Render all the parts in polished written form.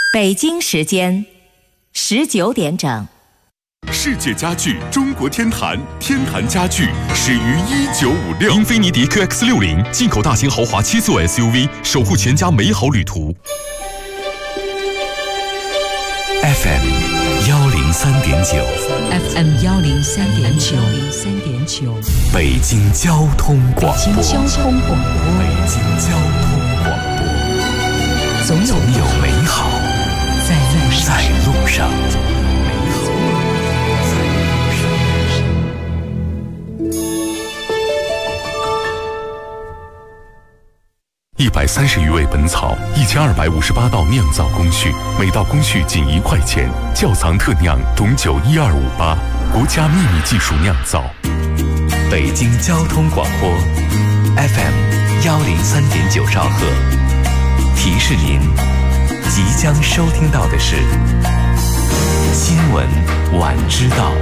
北京时间19点整。 世界家具中国天坛，天坛家具始于1956。英菲尼迪 QX60 进口大型豪华7座 SUV， 守护全家美好旅途。 FM 103.9 FM 103.9 北京交通广播。 北京交通广播。 北京交通广播。总有美好在路上。130余味本草，1258道酿造工序，每道工序仅1块钱。窖藏特酿董酒12588，国家秘密技术酿造。北京交通广播 FM 103.9兆赫，提示您，即将收听到的是新闻晚知道。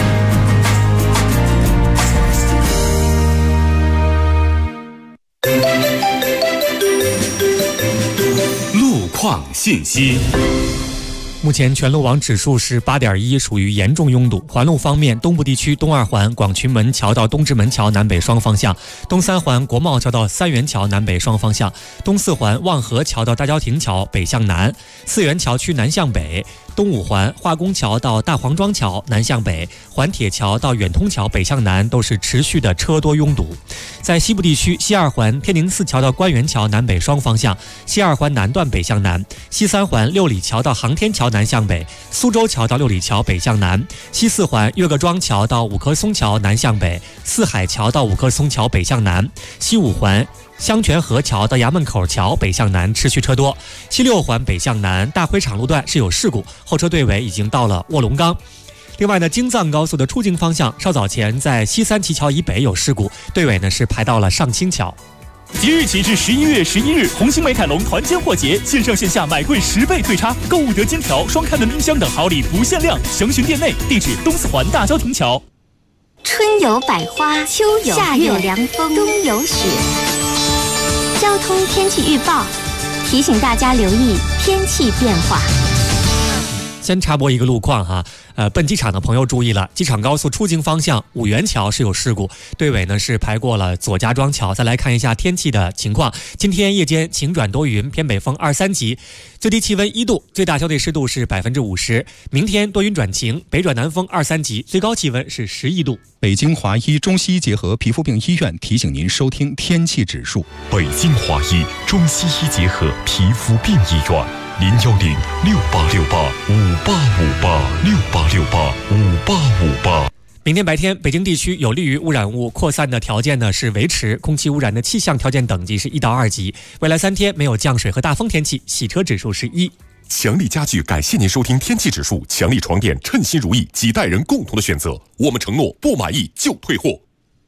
路况信息。 目前全路网指数是8.1，属于严重拥堵。环路方面，东部地区东2环广渠门桥到东直门桥南北双方向，东3环国贸桥到三元桥南北双方向，东4环望河桥到大郊亭桥北向南，四元桥区南向北，东5环化工桥到大黄庄桥南向北，环铁桥到远通桥北向南都是持续的车多拥堵。在西部地区，西2环天宁寺桥到官园桥南北双方向，西2环南段北向南，西3环六里桥到航天桥南向北，苏州桥到六里桥北向南，西4环岳各庄桥到五棵松桥南向北，四海桥到五棵松桥北向南，西5环香泉河桥到衙门口桥北向南持续车多。西6环北向南大灰厂路段是有事故，后车队尾已经到了卧龙岗。另外呢，京藏高速的出京方向稍早前在西三旗桥以北有事故，队尾呢是排到了上清桥。 即日起至11月11日，红星美凯龙团坚货节，线上线下买贵10倍退差，购物得金条、双开门冰箱等好礼不限量，详询店内。地址东4环大郊亭桥。 春有百花，秋有夏有凉风，冬有雪。交通天气预报提醒大家留意天气变化。 先插播一个路况哈，奔机场的朋友注意了，机场高速出京方向五元桥是有事故，队尾呢是排过了左家庄桥。再来看一下天气的情况，今天夜间晴转多云，偏北风2、3级，最低气温1度，最大相对湿度是50%。明天多云转晴，北转南风2、3级，最高气温是11度。 北京华医中西医结合皮肤病医院提醒您收听天气指数。 北京华医中西医结合皮肤病医院。010-6868-5858，6868-5858。 明天白天，北京地区有利于污染物扩散的条件呢是维持，空气污染的气象条件等级是1到2级。未来3天没有降水和大风天气，洗车指数是1。 强力家具感谢您收听天气指数，强力床垫称心如意，几代人共同的选择。我们承诺不满意就退货。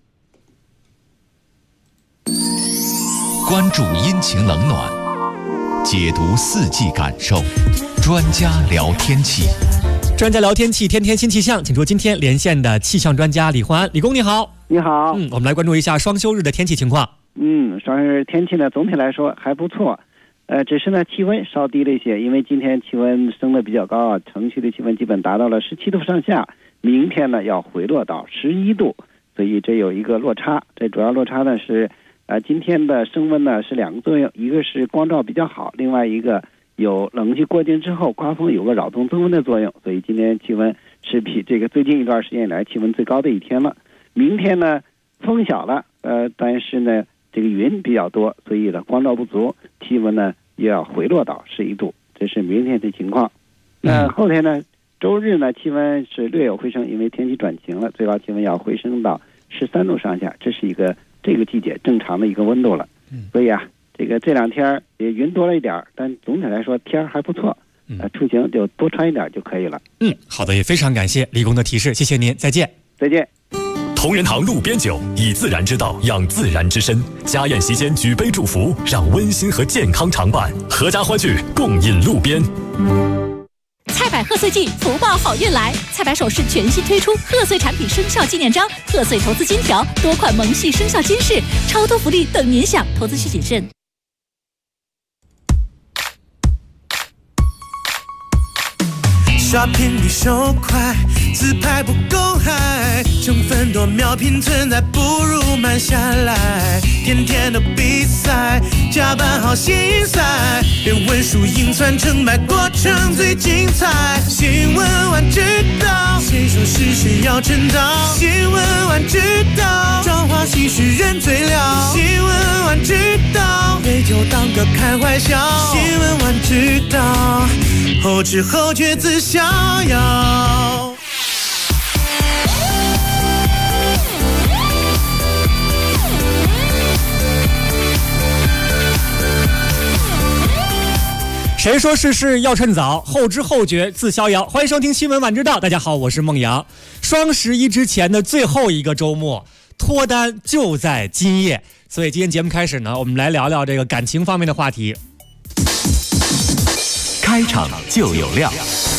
关注阴晴冷暖，解读四季感受，专家聊天气。 专家聊天气，天天新气象，请出今天连线的气象专家李焕。李工你好。 你好。 我们来关注一下双休日的天气情况。 双休日天气呢，总体来说还不错。只是呢气温稍低了一些，因为今天气温升得比较高啊，城区的气温基本达到了17度上下，明天呢要回落到11度，所以这有一个落差。这主要落差呢是今天的升温呢是2个作用，一个是光照比较好，另外一个有冷气过境之后刮风有个扰动增温的作用，所以今天气温是比这个最近一段时间以来气温最高的一天了。明天呢风小了，但是呢这个云比较多，所以呢光照不足，气温呢又要回落到11度，这是明天的情况。那后天呢周日呢气温是略有回升，因为天气转晴了，最高气温要回升到13度上下，这是一个这个季节正常的一个温度了。所以啊这2天也云多了一点，但总体来说天还不错，出行就多穿一点就可以了。 好的，也非常感谢李工的提示，谢谢您，再见。 再见。 同仁堂路边酒，以自然之道养自然之身。家宴席间举杯祝福，让温馨和健康常伴。阖家欢聚，共饮路边。 菜百贺岁季，福报好运来！菜百首饰全新推出贺岁产品生肖纪念章、贺岁投资金条、多款萌系生肖金饰，超多福利等您享，投资需谨慎。 刷屏比手快，自拍不公开，成分多秒拼存在，不如慢下来。天天的比赛，加班好心塞，别问输赢算成败，过程最精彩。新闻晚知道，谁说是谁要称道？新闻晚知道，朝花夕拾人最了。新闻晚知道，杯酒当歌开怀笑。新闻晚知道，后知后觉自逍遥。 谁说事事要趁早，后知后觉自逍遥。欢迎收听新闻晚知道，大家好，我是孟阳。双11之前的最后一个周末，脱单就在今夜。所以今天节目开始呢，我们来聊聊这个感情方面的话题。 开场就有料。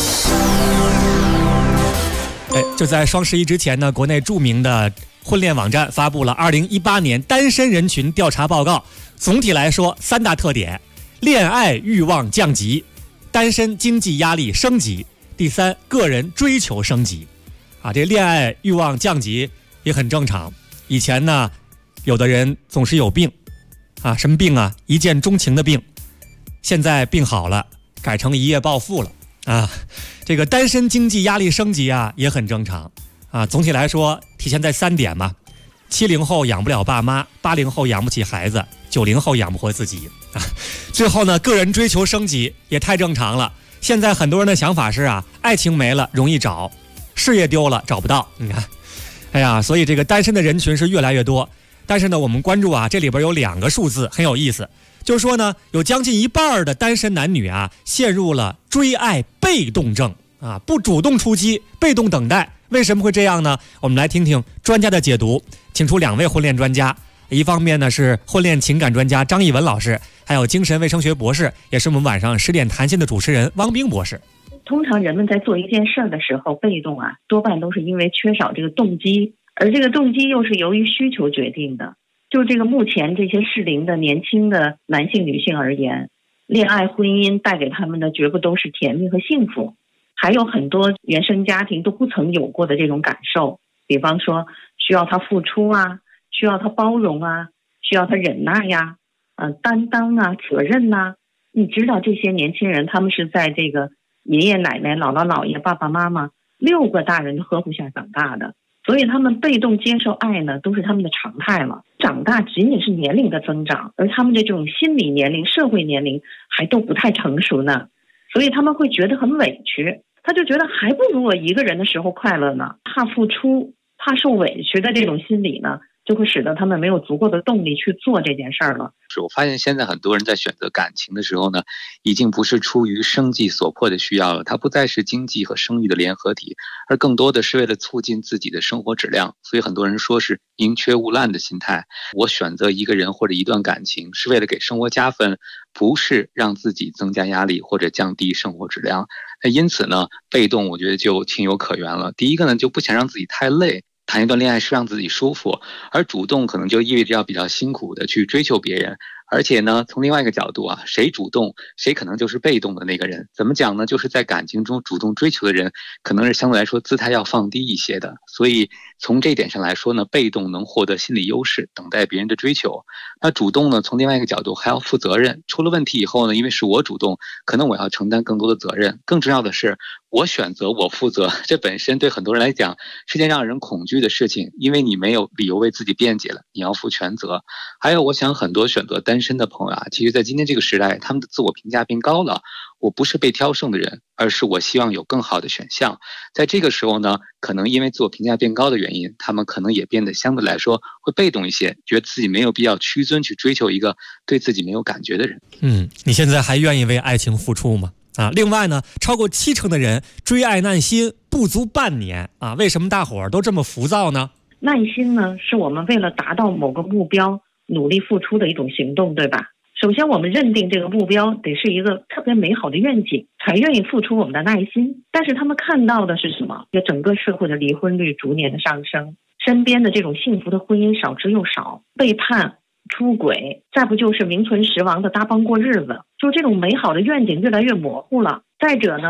就在双11之前呢，国内著名的婚恋网站发布了2018年单身人群调查报告。总体来说，3大特点：恋爱欲望降级，单身经济压力升级，第3，个人追求升级。这恋爱欲望降级也很正常。以前呢，有的人总是有病什么病啊？一见钟情的病。现在病好了，改成一夜暴富了这个单身经济压力升级也很正常总体来说体现在3点嘛：70后养不了爸妈，80后养不起孩子，90后养不活自己最后呢，个人追求升级也太正常了。现在很多人的想法是爱情没了容易找，事业丢了找不到。你看，所以这个单身的人群是越来越多。但是呢，我们关注这里边有2个数字很有意思，就是说呢，有将近1半的单身男女陷入了追爱被动症不主动出击，被动等待。为什么会这样呢？我们来听听专家的解读，请出2位婚恋专家。一方面呢是婚恋情感专家张艺文老师，还有精神卫生学博士，也是我们晚上10点谈心的主持人汪冰博士。 通常人们在做一件事的时候，被动多半都是因为缺少这个动机，而这个动机又是由于需求决定的。就这个目前这些适龄的年轻的男性女性而言，恋爱婚姻带给他们的绝不都是甜蜜和幸福，还有很多原生家庭都不曾有过的这种感受，比方说需要他付出需要他包容需要他忍耐担当责任你知道这些年轻人他们是在这个爷爷奶奶姥姥姥爷爸爸妈妈6个大人的呵护下长大的，所以他们被动接受爱呢都是他们的常态了。长大仅仅是年龄的增长，而他们的这种心理年龄社会年龄还都不太成熟呢，所以他们会觉得很委屈，他就觉得还不如我一个人的时候快乐呢。怕付出怕受委屈的这种心理呢，就会使得他们没有足够的动力去做这件事儿了。 我发现现在很多人在选择感情的时候呢，已经不是出于生计所迫的需要了，它不再是经济和生育的联合体，而更多的是为了促进自己的生活质量。所以很多人说是宁缺毋滥的心态，我选择一个人或者一段感情是为了给生活加分，不是让自己增加压力或者降低生活质量。因此呢，被动我觉得就情有可原了。第一个呢，就不想让自己太累，谈一段恋爱是让自己舒服，而主动可能就意味着要比较辛苦的去追求别人。而且呢，从另外一个角度谁主动谁可能就是被动的那个人。怎么讲呢？就是在感情中主动追求的人可能是相对来说姿态要放低一些的，所以从这一点上来说呢，被动能获得心理优势，等待别人的追求。那主动呢，从另外一个角度还要负责任，出了问题以后呢，因为是我主动，可能我要承担更多的责任。更重要的是我选择我负责，这本身对很多人来讲是件让人恐惧的事情，因为你没有理由为自己辩解了，你要负全责。还有我想很多选择单身的朋友其实在今天这个时代，他们的自我评价变高了，我不是被挑剩的人，而是我希望有更好的选项。在这个时候呢，可能因为自我评价变高的原因，他们可能也变得相对来说会被动一些，觉得自己没有必要屈尊去追求一个对自己没有感觉的人。 你现在还愿意为爱情付出吗？另外呢，超过70%的人追爱耐心不足半年为什么大伙儿都这么浮躁呢？ 耐心呢，是我们为了达到某个目标努力付出的一种行动，对吧？首先我们认定这个目标得是一个特别美好的愿景，才愿意付出我们的耐心。但是他们看到的是什么？整个社会的离婚率逐年的上升，身边的这种幸福的婚姻少之又少，背叛出轨，再不就是名存实亡的搭帮过日子，就这种美好的愿景越来越模糊了。再者呢，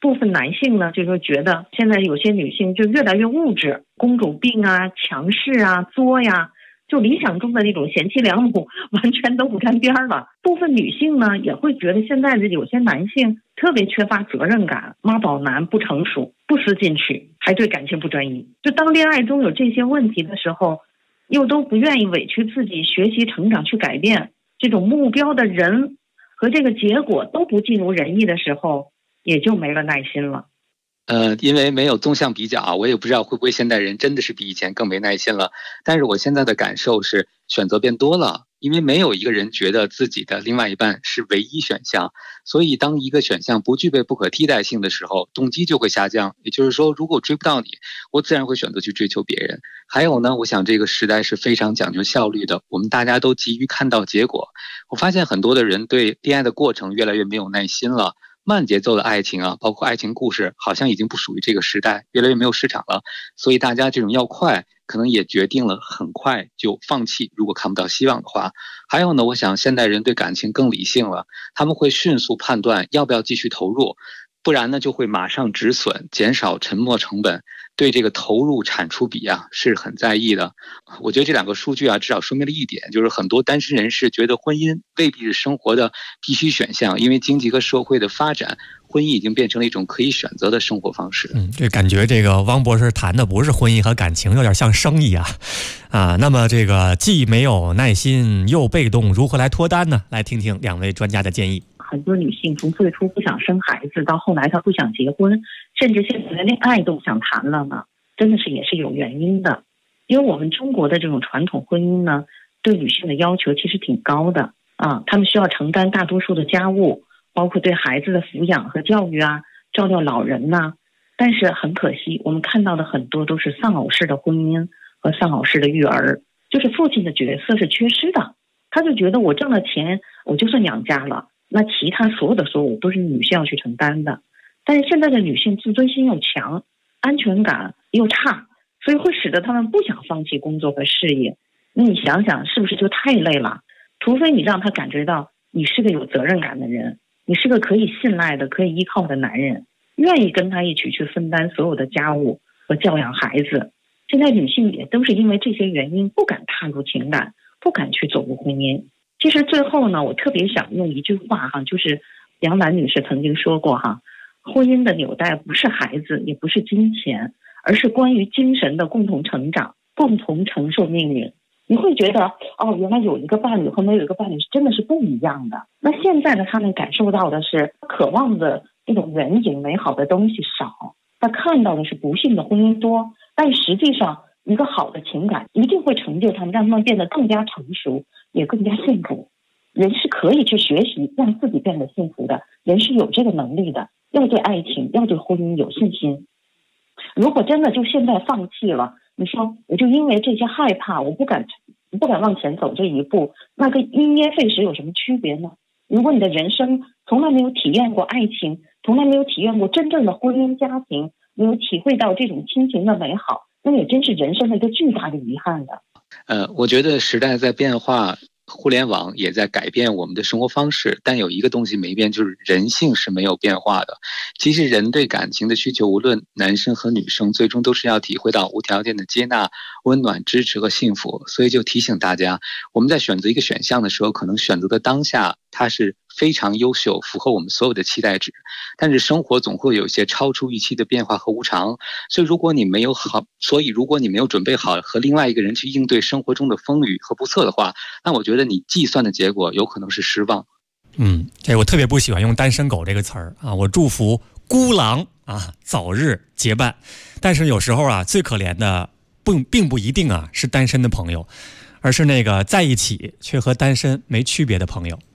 部分男性呢，就是觉得现在有些女性就越来越物质，公主病啊、强势啊、作呀，就理想中的那种贤妻良母完全都不沾边了。部分女性呢，也会觉得现在的有些男性特别缺乏责任感，妈宝男，不成熟，不思进取，还对感情不专一。就当恋爱中有这些问题的时候，又都不愿意委屈自己学习成长去改变，这种目标的人和这个结果都不尽如人意的时候，也就没了耐心了。 因为没有纵向比较啊，我也不知道会不会现代人真的是比以前更没耐心了。但是我现在的感受是选择变多了，因为没有一个人觉得自己的另外一半是唯一选项，所以当一个选项不具备不可替代性的时候，动机就会下降。也就是说，如果追不到你，我自然会选择去追求别人。还有呢，我想这个时代是非常讲究效率的，我们大家都急于看到结果。我发现很多的人对恋爱的过程越来越没有耐心了。慢节奏的爱情啊，包括爱情故事，好像已经不属于这个时代，越来越没有市场了。所以大家这种要快，可能也决定了很快就放弃，如果看不到希望的话。还有呢，我想现代人对感情更理性了，他们会迅速判断要不要继续投入，不然呢就会马上止损，减少沉没成本，对这个投入产出比啊是很在意的。我觉得这两个数据啊，至少说明了一点，就是很多单身人士觉得婚姻未必是生活的必须选项，因为经济和社会的发展，婚姻已经变成了一种可以选择的生活方式。 这感觉这个汪博士谈的不是婚姻和感情，有点像生意啊。那么这个既没有耐心又被动，如何来脱单呢？来听听两位专家的建议。 很多女性从最初不想生孩子，到后来她不想结婚，甚至现在连恋爱都不想谈了呢，真的是也是有原因的。因为我们中国的这种传统婚姻呢，对女性的要求其实挺高的啊，她们需要承担大多数的家务，包括对孩子的抚养和教育啊，照料老人呐。但是很可惜，我们看到的很多都是丧偶式的婚姻和丧偶式的育儿，就是父亲的角色是缺失的。他就觉得我挣了钱，我就算养家了，那其他所有的所有都是女性要去承担的。但是现在的女性自尊心又强，安全感又差，所以会使得她们不想放弃工作和事业。那你想想，是不是就太累了？除非你让她感觉到你是个有责任感的人，你是个可以信赖的、可以依靠的男人，愿意跟他一起去分担所有的家务和教养孩子。现在女性也都是因为这些原因不敢踏入情感，不敢去走入婚姻。其实最后呢，我特别想用一句话哈，就是杨澜女士曾经说过哈，婚姻的纽带不是孩子，也不是金钱，而是关于精神的共同成长，共同承受命运。你会觉得哦，原来有一个伴侣和没有一个伴侣真的是不一样的。那现在呢，他们感受到的是渴望的这种远景美好的东西少，他看到的是不幸的婚姻多。但实际上一个好的情感一定会成就他们，让他们变得更加成熟，也更加幸福。人是可以去学习让自己变得幸福的，人是有这个能力的，要对爱情要对婚姻有信心。如果真的就现在放弃了，你说我就因为这些害怕，我不敢往前走这一步，那跟因噎废食有什么区别呢？如果你的人生从来没有体验过爱情，从来没有体验过真正的婚姻家庭，没有体会到这种亲情的美好，那也真是人生的一个巨大的遗憾的。 我觉得时代在变化，互联网也在改变我们的生活方式，但有一个东西没变，就是人性是没有变化的。其实人对感情的需求，无论男生和女生，最终都是要体会到无条件的接纳、温暖、支持和幸福。所以就提醒大家，我们在选择一个选项的时候，可能选择的当下它是非常优秀，符合我们所有的期待值，但是生活总会有一些超出预期的变化和无常。所以如果你没有准备好和另外一个人去应对生活中的风雨和不测的话，那我觉得你计算的结果有可能是失望。 这我特别不喜欢用单身狗这个词儿啊，我祝福孤狼啊早日结伴。但是有时候啊，最可怜的并不一定啊是单身的朋友，而是那个在一起却和单身没区别的朋友。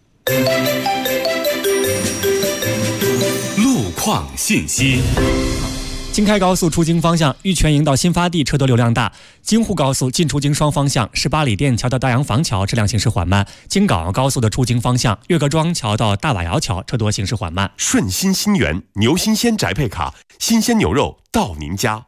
路况信息。 京开高速出京方向玉泉营到新发地车多流量大，京沪高速进出京双方向18里店桥到大洋坊桥车辆行驶缓慢，京港澳高速的出京方向岳各庄桥到大瓦窑桥车多行驶缓慢。 顺心新源牛新鲜宅配卡，新鲜牛肉到您家。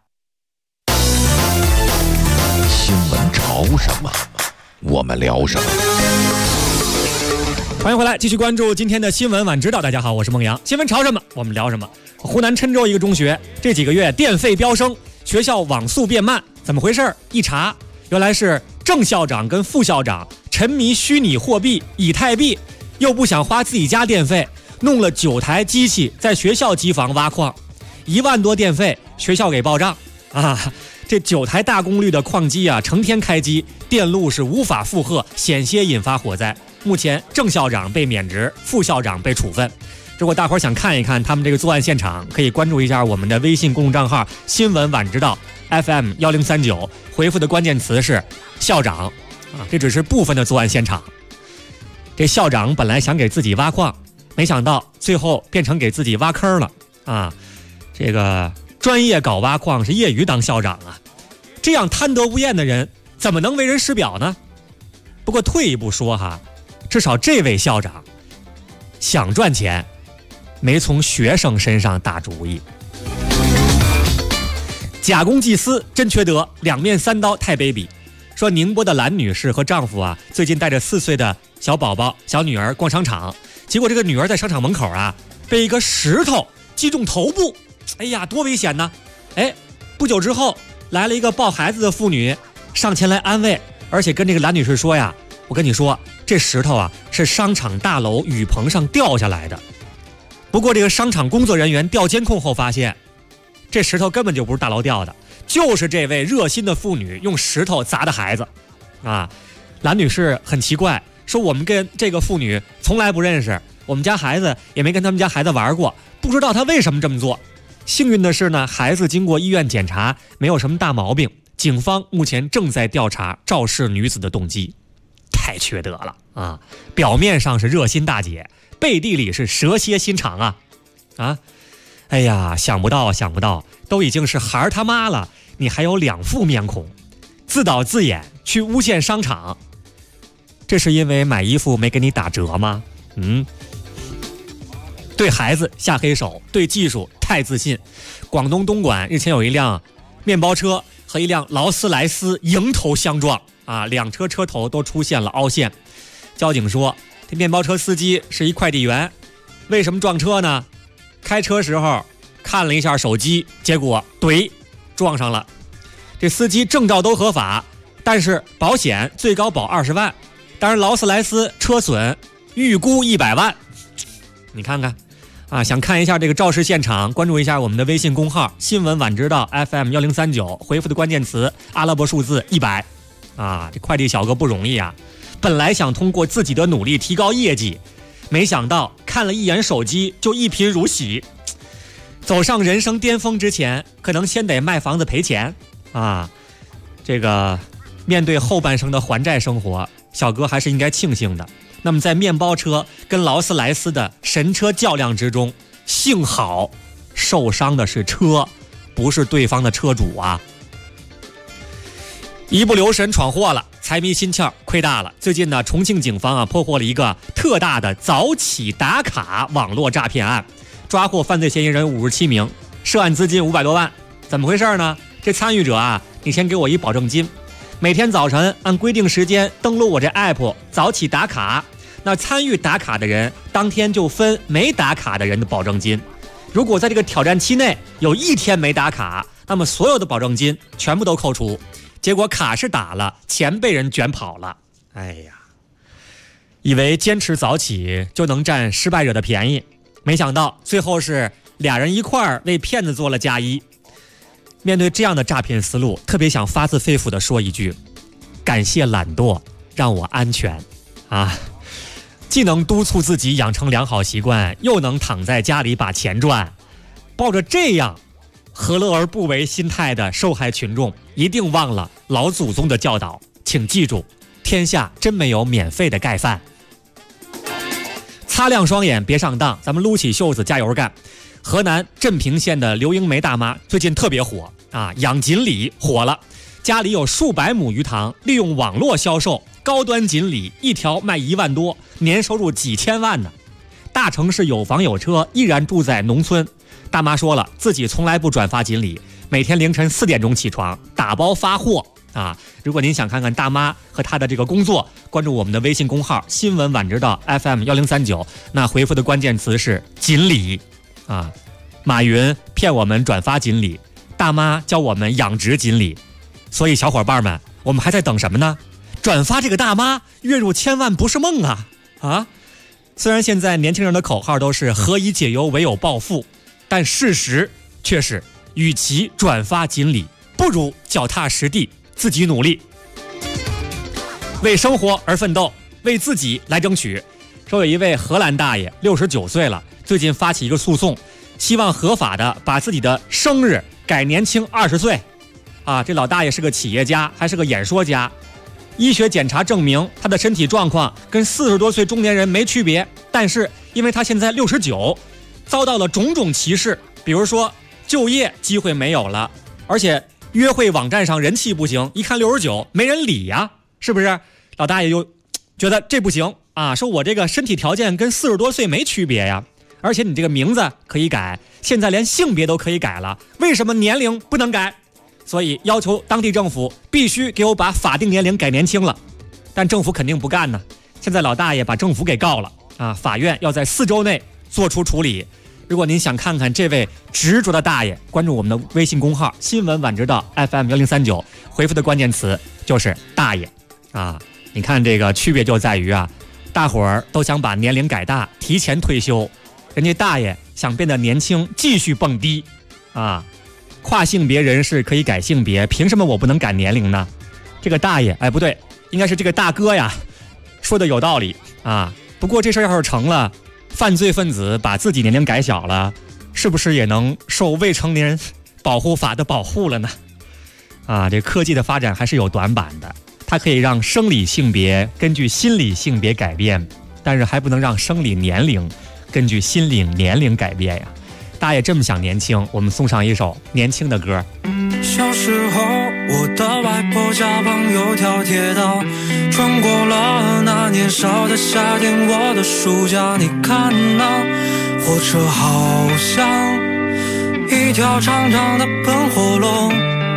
新闻潮什么，我们聊什么。 欢迎回来，继续关注今天的新闻晚知道。大家好，我是孟阳。新闻潮什么我们聊什么。湖南郴州一个中学这几个月电费飙升，学校网速变慢，怎么回事？一查，原来是正校长跟副校长沉迷虚拟货币以太币，又不想花自己家电费，弄了9台机器在学校机房挖矿，1万多电费，学校给报账啊！这9台大功率的矿机啊，成天开机，电路是无法负荷，险些引发火灾。目前正校长被免职，副校长被处分。如果大伙儿想看一看他们这个作案现场，可以关注一下我们的微信公众账号新闻晚知道 FM 1039，回复的关键词是校长啊，这只是部分的作案现场。这校长本来想给自己挖矿，没想到最后变成给自己挖坑了啊！这个专业搞挖矿是业余当校长啊，这样贪得无厌的人怎么能为人师表呢？不过退一步说哈，至少这位校长想赚钱，没从学生身上打主意。假公济私真缺德，两面三刀太卑鄙。说宁波的兰女士和丈夫啊，最近带着4岁的小宝宝小女儿逛商场，结果这个女儿在商场门口啊被一个石头击中头部，哎呀多危险呢！哎，不久之后来了一个抱孩子的妇女上前来安慰，而且跟这个兰女士说呀，我跟你说这石头啊是商场大楼雨棚上掉下来的。不过这个商场工作人员调监控后发现，这石头根本就不是大楼掉的，就是这位热心的妇女用石头砸的孩子啊。兰女士很奇怪，说我们跟这个妇女从来不认识，我们家孩子也没跟他们家孩子玩过，不知道他为什么这么做。幸运的是呢，孩子经过医院检查没有什么大毛病，警方目前正在调查肇事女子的动机。太缺德了啊！表面上是热心大姐，背地里是蛇蝎心肠啊！哎呀，想不到，都已经是孩儿他妈了，你还有2副面孔，自导自演去诬陷商场，这是因为买衣服没给你打折吗？对孩子下黑手，对技术太自信。广东东莞日前有一辆面包车和一辆劳斯莱斯迎头相撞啊，2车车头都出现了凹陷。交警说，这面包车司机是一快递员，为什么撞车呢？开车时候看了一下手机，结果撞上了。这司机证照都合法，但是保险最高保20万，当然劳斯莱斯车损预估100万。你看看啊，想看一下这个肇事现场，关注一下我们的微信公号新闻晚知道 FM 1039，回复的关键词阿拉伯数字100啊。这快递小哥不容易啊，本来想通过自己的努力提高业绩，没想到看了一眼手机就一贫如洗。走上人生巅峰之前，可能先得卖房子赔钱啊。这个面对后半生的还债生活，小哥还是应该庆幸的。那么在面包车跟劳斯莱斯的神车较量之中，幸好受伤的是车，不是对方的车主啊。一不留神闯祸了，财迷心窍亏大了。最近呢，重庆警方啊破获了一个特大的早起打卡网络诈骗案，抓获犯罪嫌疑人57名，涉案资金500多万。怎么回事呢？这参与者啊，你先给我一保证金，每天早晨按规定时间登录我这 app 早起打卡，那参与打卡的人当天就分没打卡的人的保证金。如果在这个挑战期内有1天没打卡，那么所有的保证金全部都扣除。结果卡是打了，钱被人卷跑了。哎呀，以为坚持早起就能占失败者的便宜，没想到最后是俩人一块儿为骗子做了嫁衣。面对这样的诈骗思路，特别想发自肺腑地说一句，感谢懒惰让我安全啊！既能督促自己养成良好习惯，又能躺在家里把钱赚，抱着这样何乐而不为心态的受害群众，一定忘了老祖宗的教导，请记住，天下真没有免费的盖饭。擦亮双眼别上当，咱们撸起袖子加油干。河南镇平县的刘英梅大妈最近特别火啊，养锦鲤火了，家里有数百亩鱼塘，利用网络销售高端锦鲤，一条卖1万多，年收入几千万呢。大城市有房有车，依然住在农村。大妈说了，自己从来不转发锦鲤，每天凌晨4点钟起床打包发货啊。如果您想看看大妈和她的这个工作，关注我们的微信公号新闻晚知道 FM1039，那回复的关键词是锦鲤啊。马云骗我们转发锦鲤，大妈教我们养殖锦鲤，所以小伙伴们，我们还在等什么呢？转发这个大妈，月入千万不是梦啊！啊，虽然现在年轻人的口号都是何以解忧，唯有暴富，但事实却是，与其转发锦鲤，不如脚踏实地，自己努力，为生活而奋斗，为自己来争取。说有一位荷兰大爷69岁了，最近发起一个诉讼，希望合法的把自己的生日改年轻20岁。啊，这老大爷是个企业家，还是个演说家。医学检查证明他的身体状况跟40多岁中年人没区别，但是因为他现在69，遭到了种种歧视，比如说就业机会没有了，而且约会网站上人气不行，一看69没人理呀，是不是？老大爷又觉得这不行啊，说我这个身体条件跟40多岁没区别呀，而且你这个名字可以改，现在连性别都可以改了，为什么年龄不能改？所以要求当地政府必须给我把法定年龄改年轻了，但政府肯定不干呢。现在老大爷把政府给告了啊，法院要在4周内做出处理。如果您想看看这位执着的大爷，关注我们的微信公号新闻晚知道 FM1039，回复的关键词就是大爷啊。你看这个区别就在于啊，大伙儿都想把年龄改大，提前退休，人家大爷想变得年轻，继续蹦迪啊。跨性别人士可以改性别，凭什么我不能改年龄呢？这个大爷，哎，不对，应该是这个大哥呀，说的有道理啊。不过这事儿要是成了，犯罪分子把自己年龄改小了，是不是也能受未成年人保护法的保护了呢？啊，这科技的发展还是有短板的，它可以让生理性别根据心理性别改变，但是还不能让生理年龄根据心理年龄改变呀。大爷这么想年轻，我们送上一首年轻的歌。 小时候，我的外婆家旁有条铁道，穿过了那年少的夏天，我的暑假。你看那火车好像一条长长的喷火龙。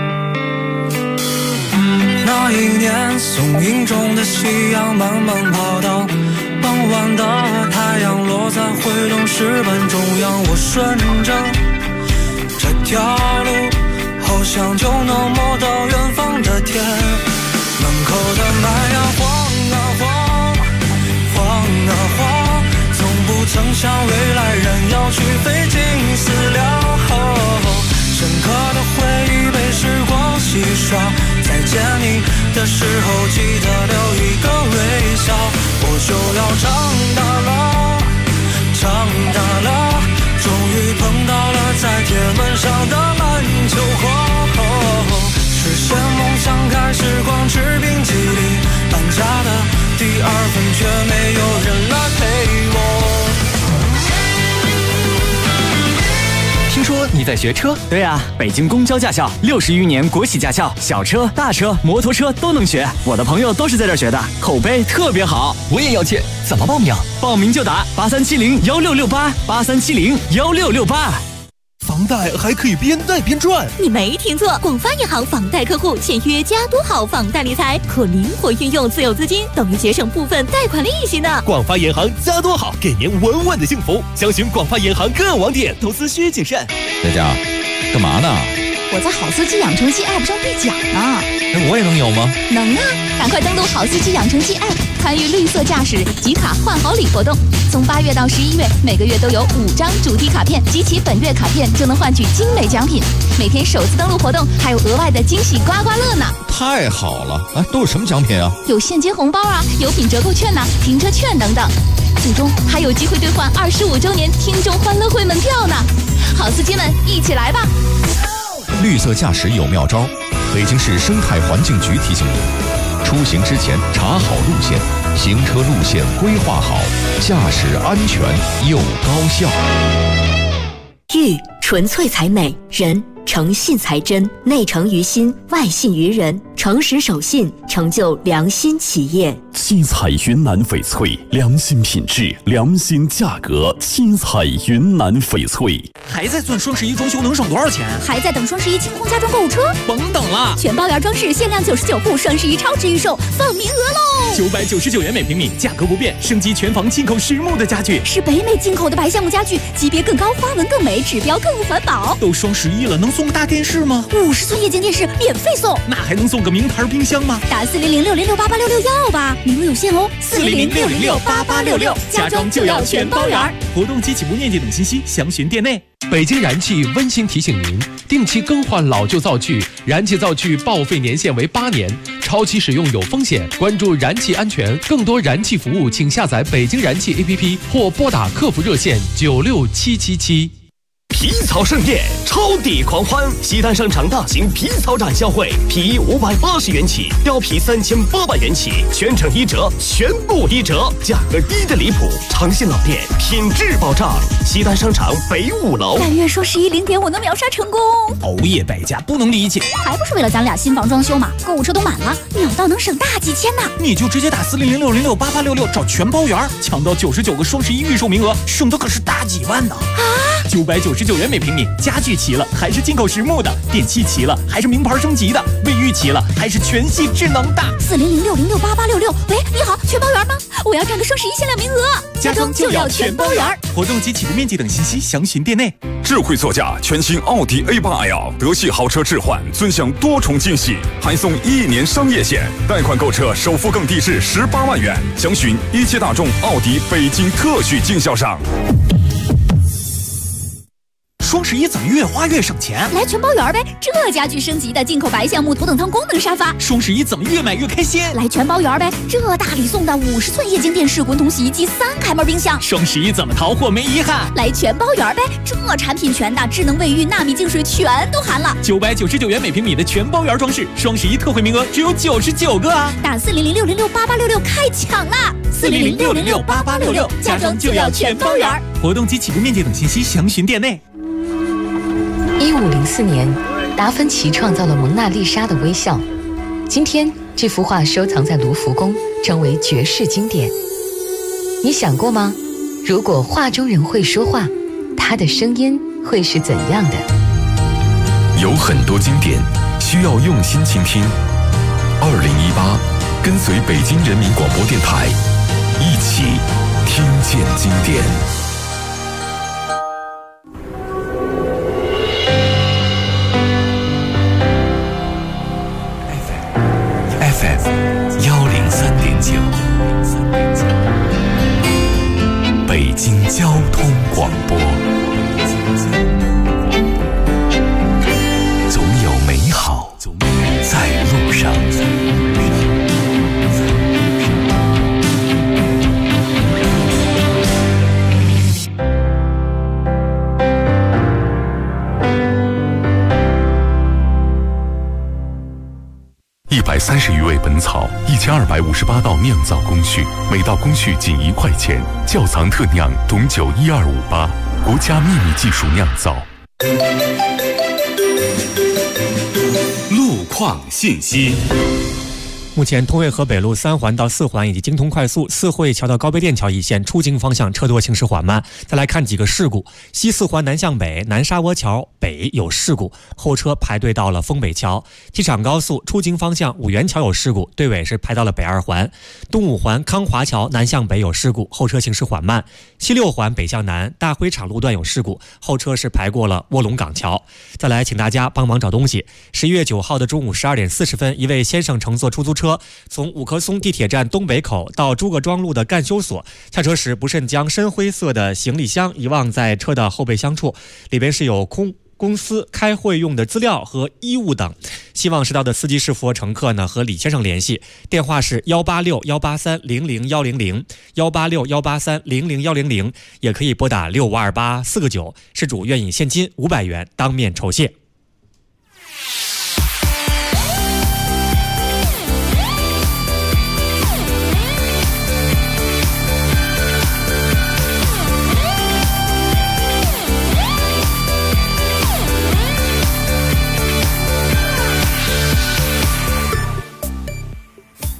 那一年，松影中的夕阳慢慢跑到傍晚的太阳落在回龙石板中央，我顺着这条路，好像就能摸到远方的天。门口的麦芽晃啊晃，晃啊晃，从不曾想未来人要去费尽思量。深刻的回忆被时光洗刷，再见你的时候记得留一个微笑。我就要长大了，长大了，终于碰到了在铁门上的篮球框，实现梦想开始光吃冰淇淋，搬家的第2份却没有人来陪我。 听说你在学车？对啊，北京公交驾校60余年国企驾校，小车、大车、摩托车都能学。我的朋友都是在这儿学的，口碑特别好。我也要去，怎么报名？报名就打83701668，83701668。 房贷还可以边贷边赚， 你没听错，广发银行房贷客户签约加多好房贷理财，可灵活运用自有资金，等于节省部分贷款利息呢。 广发银行加多好，给您稳稳的幸福。详询广发银行各网点，投资需谨慎。 佳佳，干嘛呢？ 我在好司机养成记 App 上兑奖呢。 我也能有吗？ 能啊！赶快登录好司机养成记 App， 参与绿色驾驶集卡换好礼活动。从8月到11月，每个月都有5张主题卡片，集齐本月卡片就能换取精美奖品。每天首次登录活动还有额外的惊喜刮刮乐呢！ 太好了！哎，都有什么奖品啊？ 有现金红包啊，有品折扣券呐，停车券等等。最终还有机会兑换25周年听众欢乐会门票呢！好司机们，一起来吧！ 绿色驾驶有妙招，北京市生态环境局提醒您：出行之前查好路线，行车路线规划好，驾驶安全又高效。 玉纯粹才美，人诚信才真，内诚于心，外信于人，诚实守信，成就良心企业。 七彩云南翡翠，良心品质，良心价格，七彩云南翡翠。 还还在算双11装修能省多少钱？ 还在等双11清空家装购物车？ 甭等了， 全包圆装饰限量99户，双11超值预售，放名额喽 ！999元每平米，价格不变，升级全房进口实木的家具， 是北美进口的白橡木家具，级别更高，花纹更美，指标更环保。 都双11了，能送个大电视吗 ？50寸液晶电视免费送， 那还能送个名牌冰箱吗？ 打40060688866要吧，名额有限哦！40060688866，家装就要全包圆。 活动及起步面积等信息详询店内。 北京燃气温馨提醒您，定期更换老旧灶具，燃气灶具报废年限为8年，超期使用有风险。关注燃气安全，更多燃气服务，请下载北京燃气 APP 或拨打客服热线96777。 皮草盛宴，超抵狂欢！西单商场大型皮草展销会，皮衣580元起，貂皮3800元起，全程1折，全部1折，价格低得离谱。长信老店，品质保障。西单商场北5楼。 但愿双110点我能秒杀成功。 熬夜败家不能理解， 还不是为了咱俩新房装修嘛？购物车都满了，秒到能省大几千呢。 你就直接打40060688866找全包圆，抢到99个双11预售名额，省的可是大几万呢！999元每平米，家具齐了还是进口实木的，电器齐了还是名牌升级的，卫浴齐了还是全系智能的。 40060688866，喂，你好，全包圆吗？我要占个双11限量名额， 家装就要全包圆。活动及起步面积等信息详询店内。 智慧座驾全新奥迪 A8L， 德系豪车置换，尊享多重惊喜，还送1年商业险，贷款购车首付更低至18万元。详询一汽大众奥迪北京特许经销商。 双11怎么越花越省钱？ 来全包圆呗！这家具升级的进口白橡木头等舱功能沙发。 双11怎么越买越开心？ 来全包圆呗！这大礼送的50寸液晶电视、滚筒洗衣机、3开门冰箱。 双11怎么淘货没遗憾？ 来全包圆呗！这产品全的，智能卫浴、纳米净水全都含了。 999元每平米的全包圆装饰，双11特惠名额只有99个啊！ 打40060688866开抢啦！40060688866，家装就要全包圆。 活动及起步面积等信息详询店内。 1504年，达芬奇创造了蒙娜丽莎的微笑。今天，这幅画收藏在卢浮宫，成为绝世经典。你想过吗？如果画中人会说话，他的声音会是怎样的？ 有很多经典需要用心倾听。2018，跟随北京人民广播电台，一起听见经典。FM103.9，北京交通广播。总有美好在路上。130余味本草，1258道酿造工序，每道工序仅1块钱。窖藏特酿董酒12588，国家秘密技术酿造。 路况信息。 目前，通渭河北路3环到4环以及京通快速四惠桥到高碑店桥一线出京方向车多，行驶缓慢。再来看几个事故：西4环南向北，南沙窝桥北有事故，后车排队到了丰北桥；机场高速出京方向五元桥有事故，队尾是排到了北2环；东5环康华桥南向北有事故，后车行驶缓慢；西6环北向南大灰厂路段有事故，后车是排过了卧龙岗桥。再来，请大家帮忙找东西。11月9号的中午12点40分，一位先生乘坐出租车从五棵松地铁站东北口到诸葛庄路的干休所，下车时不慎将深灰色的行李箱遗忘在车的后备箱处，里边是有公司开会用的资料和衣物等。希望知道的司机师傅和乘客呢和李先生联系，电话是186-183-00100 186-183-00100，也可以拨打6528-4个9，事主愿以现金500元当面酬谢。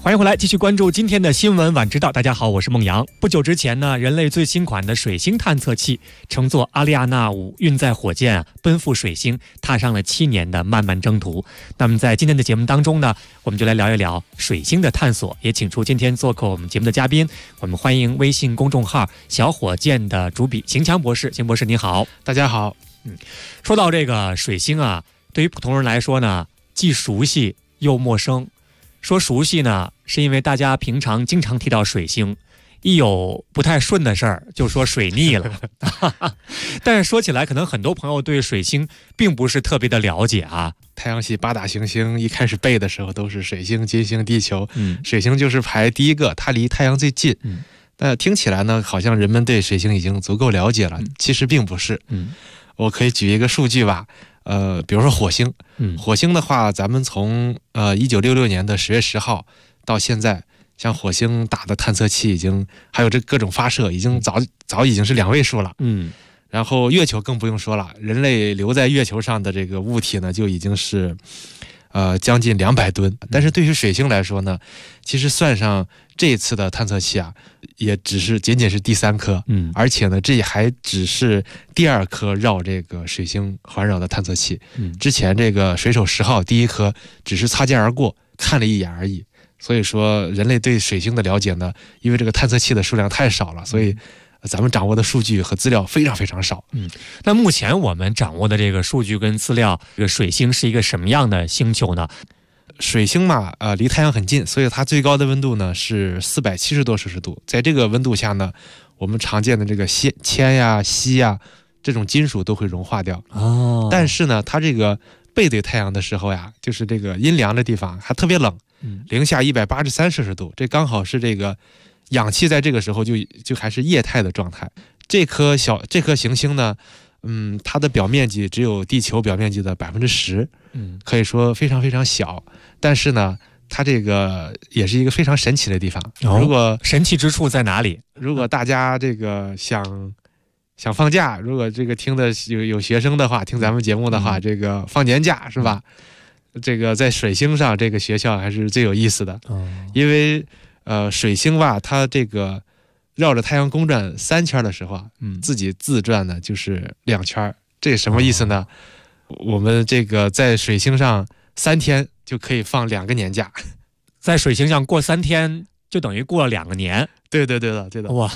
欢迎回来，继续关注今天的新闻晚知道。大家好，我是孟阳。不久之前呢，人类最新款的水星探测器乘坐阿利亚纳5运载火箭奔赴水星，踏上了7年的漫漫征途。那么在今天的节目当中呢，我们就来聊一聊水星的探索，也请出今天做客我们节目的嘉宾。我们欢迎微信公众号小火箭的主笔邢强博士。邢博士你好。 大家好。 说到这个水星啊，对于普通人来说呢，既熟悉又陌生。说熟悉呢，是因为大家平常经常提到水星，一有不太顺的事儿就说水逆了。但是说起来，可能很多朋友对水星并不是特别的了解啊。 太阳系8大行星一开始背的时候都是水星、金星、地球，水星就是排第一个，它离太阳最近。但听起来呢，好像人们对水星已经足够了解了，其实并不是。我可以举一个数据吧。比如说火星，火星的话，咱们从1966年的10月10号到现在，像火星打的探测器已经还有这各种发射，已经早已经是2位数了。然后月球更不用说了，人类留在月球上的这个物体呢，就已经是将近200吨。但是对于水星来说呢，其实算上这一次的探测器啊，也仅仅是第3颗，而且呢，这还只是第2颗绕这个水星环绕的探测器。之前这个水手10号第1颗只是擦肩而过，看了一眼而已。所以说，人类对水星的了解呢，因为这个探测器的数量太少了，所以咱们掌握的数据和资料非常非常少。 那目前我们掌握的这个数据跟资料，这个水星是一个什么样的星球呢？ 水星嘛，离太阳很近，所以它最高的温度呢是470多摄氏度。在这个温度下呢，我们常见的这个铅呀、锡呀这种金属都会融化掉。但是呢，它这个背对太阳的时候呀，就是这个阴凉的地方还特别冷，零下183摄氏度，这刚好是这个氧气在这个时候就还是液态的状态。这颗行星呢，它的表面积只有地球表面积的10%，可以说非常非常小。但是呢，它这个也是一个非常神奇的地方。如果神奇之处在哪里？ 如果大家这个想放假，如果这个听的有学生的话，听咱们节目的话，这个放年假是吧？这个在水星上这个学校还是最有意思的，因为水星吧，它这个绕着太阳公转3圈的时候啊，自己自转呢就是2圈。这什么意思呢？我们这个在水星上3天就可以放2个年假， 在水星上过3天就等于过了2个年。 对的。 哇，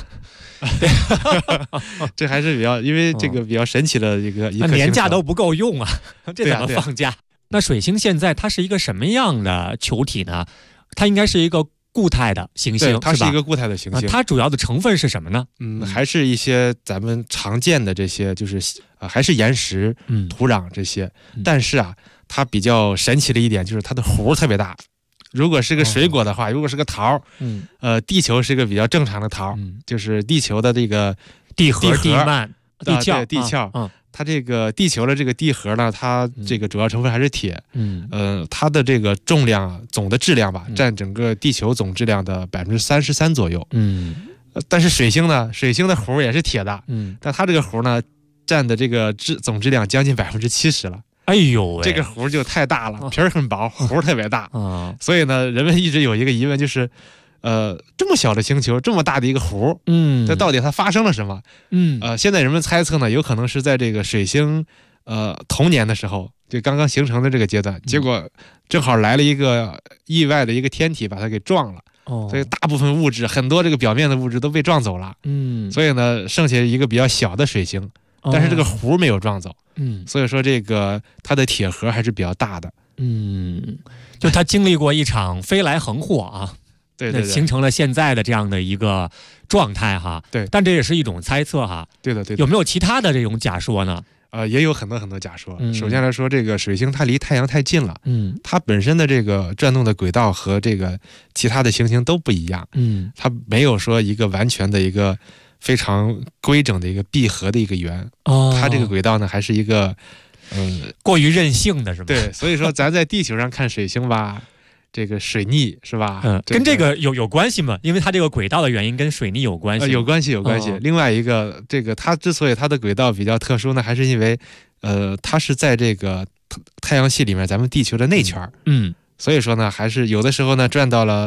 这还是因为这个比较神奇的一个年假都不够用啊，这怎么放假？那水星现在它是一个什么样的球体呢？它应该是一个固态的行星， 它是一个固态的行星。 它主要的成分是什么呢？ 还是一些咱们常见的这些，就是还是岩石、土壤这些。但是啊，它比较神奇的一点就是它的核特别大。如果是个水果的话，如果是个桃，地球是一个比较正常的桃，就是地球的这个地核、地幔、地壳、 地壳。它这个地球的这个地核呢，它这个主要成分还是铁，它的这个重量总的质量吧，占整个地球总质量的33%左右。但是水星呢，水星的核也是铁的，但它这个核呢，占的这个总质量将近70%了。 哎呦喂， 这个核就太大了，皮儿很薄，核特别大。所以呢，人们一直有一个疑问，就是这么小的星球，这么大的一个核，这到底它发生了什么？现在人们猜测呢，有可能是在这个水星童年的时候，就刚刚形成的这个阶段，结果正好来了一个意外的一个天体把它给撞了，所以大部分物质，很多这个表面的物质都被撞走了。所以呢，剩下一个比较小的水星，但是这个核没有撞走。所以说这个它的铁核还是比较大的。 就它经历过一场飞来横祸啊。 对， 形成了现在的这样的一个状态哈。 对， 但这也是一种猜测哈。 对的。 有没有其他的这种假说呢？ 也有很多很多假说。首先来说，这个水星它离太阳太近了，它本身的这个转动的轨道和这个其他的行星都不一样，它没有说一个完全的一个非常规整的一个闭合的一个圆，它这个轨道呢还是一个过于任性的是吧？ 对，所以说咱在地球上看水星吧。这个水逆是吧？ 跟这个有关系吗？因为它这个轨道的原因跟水逆有关系。 有关系。另外一个，这个它之所以它的轨道比较特殊呢，还是因为它是在这个太阳系里面咱们地球的内圈。所以说呢，还是有的时候呢转到了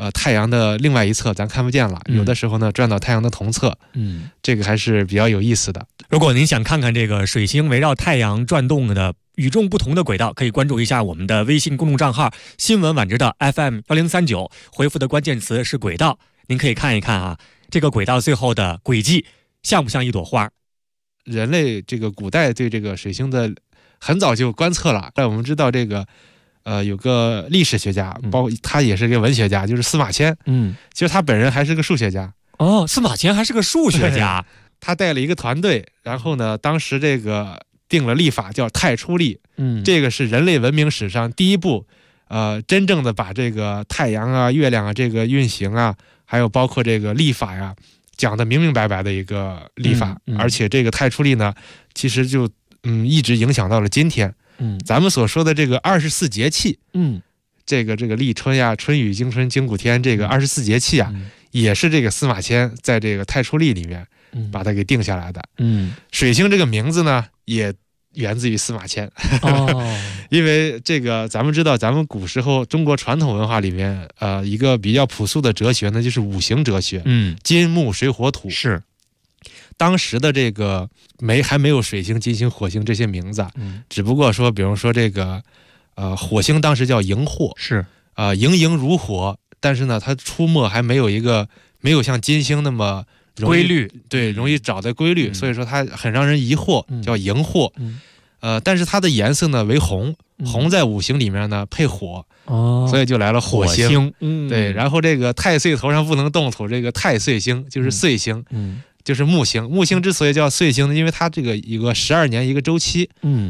太阳的另外一侧咱看不见了，有的时候呢转到太阳的同侧，这个还是比较有意思的。 如果您想看看这个水星围绕太阳转动的与众不同的轨道，可以关注一下我们的微信公众账号新闻晚知道 FM1039，回复的关键词是轨道，您可以看一看啊，这个轨道最后的轨迹像不像一朵花？ 人类这个古代对这个水星的很早就观测了，但我们知道这个有个历史学家，包括他也是个文学家，就是司马迁。其实他本人还是个数学家。 哦，司马迁还是个数学家。 他带了一个团队，然后呢，当时这个定了历法叫太初历。这个是人类文明史上第一部真正的把这个太阳啊、月亮啊这个运行啊，还有包括这个历法呀，讲得明明白白的一个历法。而且这个太初历呢，其实就一直影响到了今天。咱们所说的这个24节气，这个立春呀、春雨、惊春、惊谷天，这个24节气啊，也是这个司马迁在这个太初历里面把它给定下来的。水星这个名字呢，也源自于司马迁。因为这个咱们知道，咱们古时候中国传统文化里面，一个比较朴素的哲学呢，就是五行哲学。金木水火土。 是。 当时的这个还没有水星、金星、火星这些名字，只不过说，比如说这个火星当时叫荧惑， 是荧如火，但是呢，它出没还没有像金星那么规律， 对，容易找的规律，所以说它很让人疑惑，叫荧惑。但是它的颜色呢为红，红在五行里面呢配火，所以就来了火星。对，然后这个太岁头上不能动土，这个太岁星就是岁星。就是木星，木星之所以叫岁星呢，因为它这个一个12年一个周期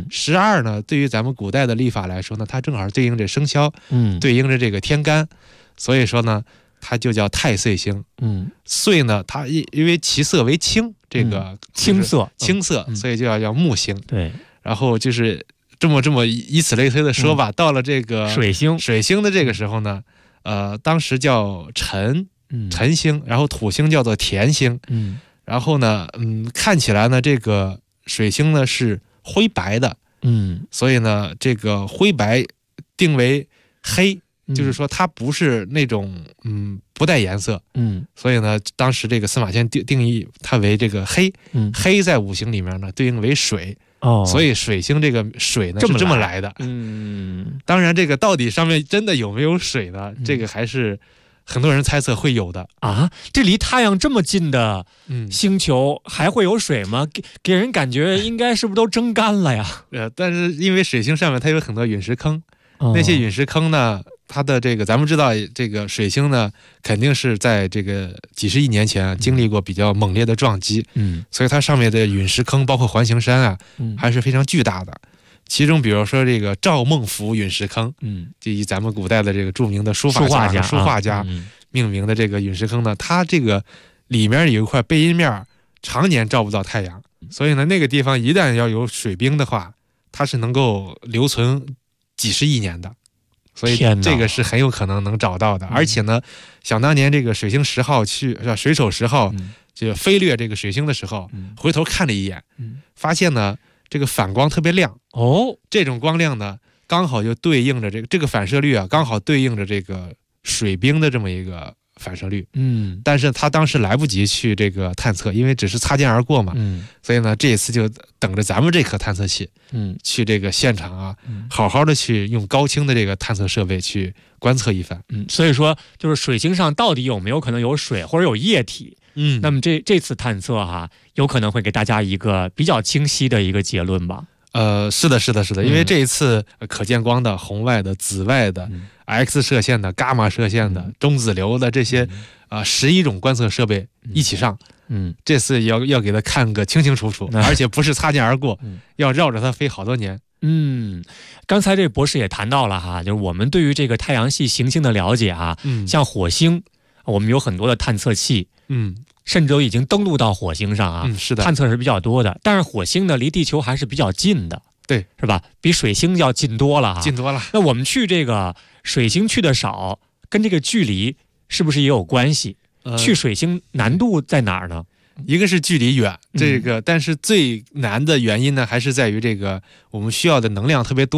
，12呢，对于咱们古代的历法来说呢，它正好对应着生肖，对应着这个天干，所以说呢，它就叫太岁星。岁呢，它因为其色为青，这个青色， 所以就要叫木星。 对， 然后就是这么以此类推的说吧，到了这个水星的这个时候呢，当时叫辰星，然后土星叫做田星。然后呢，看起来呢，这个水星呢是灰白的，所以呢，这个灰白定为黑，就是说它不是那种不带颜色，所以呢，当时这个司马迁定义它为这个黑，黑在五行里面呢对应为水，所以水星这个水呢是这么来的。当然这个到底上面真的有没有水呢？这个还是很多人猜测会有的啊！这离太阳这么近的星球还会有水吗？给人感觉应该是不是都蒸干了呀？ 但是因为水星上面它有很多陨石坑，那些陨石坑呢，它的这个咱们知道，这个水星呢肯定是在这个几十亿年前经历过比较猛烈的撞击，所以它上面的陨石坑包括环形山啊，还是非常巨大的。其中比如说这个赵孟頫陨石坑，就以咱们古代的这个著名的书画家命名的这个陨石坑呢，它这个里面有一块背阴面常年照不到太阳，所以呢那个地方一旦要有水冰的话，它是能够留存几十亿年的，所以这个是很有可能能找到的。而且呢，想当年这个水星10号水手10号就飞掠这个水星的时候，回头看了一眼，发现呢这个反光特别亮，这种光亮呢刚好就对应着这个反射率啊，刚好对应着这个水冰的这么一个反射率。但是他当时来不及去这个探测，因为只是擦肩而过嘛，所以呢这一次就等着咱们这颗探测器去这个现场啊，好好的去用高清的这个探测设备去观测一番。 所以说就是水星上到底有没有可能有水或者有液体，那么这次探测哈，有可能会给大家一个比较清晰的一个结论吧。 是的，因为这一次可见光的、红外的、紫外的、X 射线的、伽马射线的、中子流的这些11种观测设备一起上，这次要给它看个清清楚楚，而且不是擦肩而过，要绕着它飞好多年。 刚才这博士也谈到了哈，就是我们对于这个太阳系行星的了解哈，像火星，我们有很多的探测器，甚至都已经登陆到火星上啊， 是的， 探测是比较多的。但是火星呢，离地球还是比较近的， 对， 是吧？比水星要近多了哈， 近多了。 那我们去这个水星去的少，跟这个距离是不是也有关系？去水星难度在哪儿呢？ 一个是距离远，但是最难的原因呢，还是在于这个我们需要的能量特别多。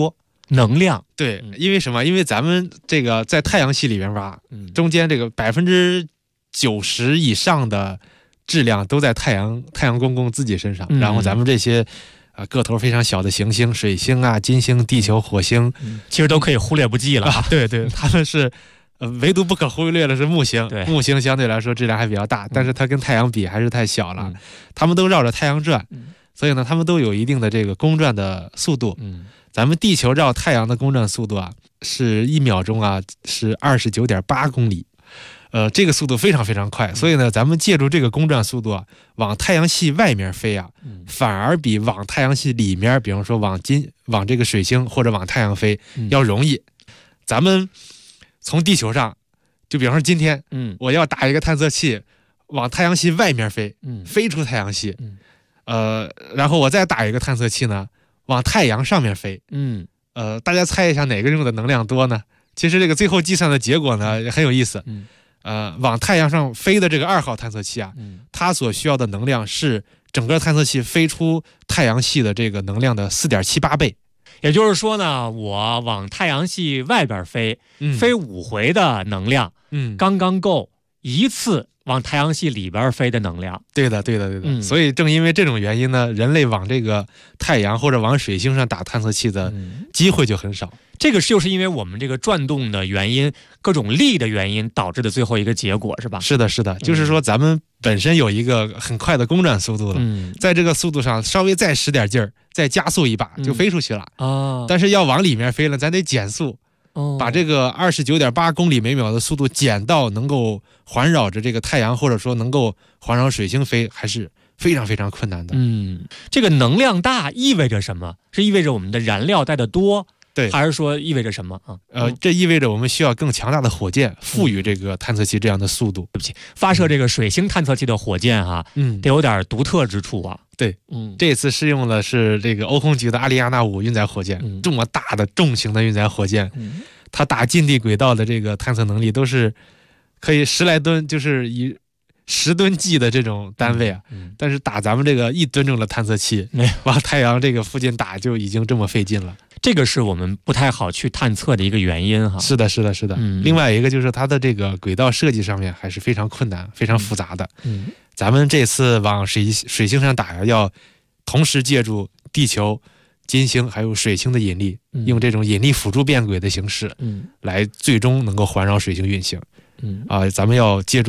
能量。 对，因为什么？因为咱们这个在太阳系里边吧，中间这个90%以上的质量都在太阳公公自己身上，然后咱们这些个头非常小的行星，水星啊、金星、地球、火星， 其实都可以忽略不计了。 对对，他们是唯独不可忽略的是木星。木星相对来说质量还比较大，但是它跟太阳比还是太小了。他们都绕着太阳转，所以呢，他们都有一定的这个公转的速度。咱们地球绕太阳的公转速度啊，是1秒钟啊是29.8公里。这个速度非常非常快，所以呢，咱们借助这个公转速度啊，往太阳系外面飞啊，反而比往太阳系里面，比方说往这个水星或者往太阳飞要容易。咱们从地球上，就比方说今天，我要打一个探测器往太阳系外面飞，飞出太阳系，然后我再打一个探测器呢，往太阳上面飞，大家猜一下哪个用的能量多呢？其实这个最后计算的结果呢也很有意思。往太阳上飞的这个2号探测器啊，它所需要的能量是整个探测器飞出太阳系的这个能量的4.78倍。 也就是说呢，我往太阳系外边飞，飞5回的能量，刚刚够一次往太阳系里边飞的能量。 对的。所以正因为这种原因呢，人类往这个太阳或者往水星上打探测器的机会就很少。 这个就是因为我们这个转动的原因，各种力的原因导致的最后一个结果，是吧？是的， 就是说咱们本身有一个很快的公转速度了，在这个速度上稍微再使点劲儿，再加速一把就飞出去了。但是要往里面飞了，咱得减速，把这个29.8公里每秒的速度减到能够环绕着这个太阳，或者说能够环绕水星飞，还是非常非常困难的。 这个能量大意味着什么？是意味着我们的燃料带的多？ 对， 还是说意味着什么啊？ 这意味着我们需要更强大的火箭赋予这个探测器这样的速度。 对不起，发射这个水星探测器的火箭哈，得有点独特之处啊。 对，这次试用的是这个欧空局的阿里亚纳5运载火箭，这么大的重型的运载火箭，它打近地轨道的这个探测能力都是可以10来吨，就是以10吨计的这种单位啊。但是打咱们这个1吨重的探测器，往太阳这个附近打就已经这么费劲了。 这个是我们不太好去探测的一个原因哈。 是的。另外一个就是它的这个轨道设计上面还是非常困难、非常复杂的。咱们这次往水星上打呀，要同时借助地球、金星还有水星的引力，用这种引力辅助变轨的形式，来最终能够环绕水星运行。咱们要借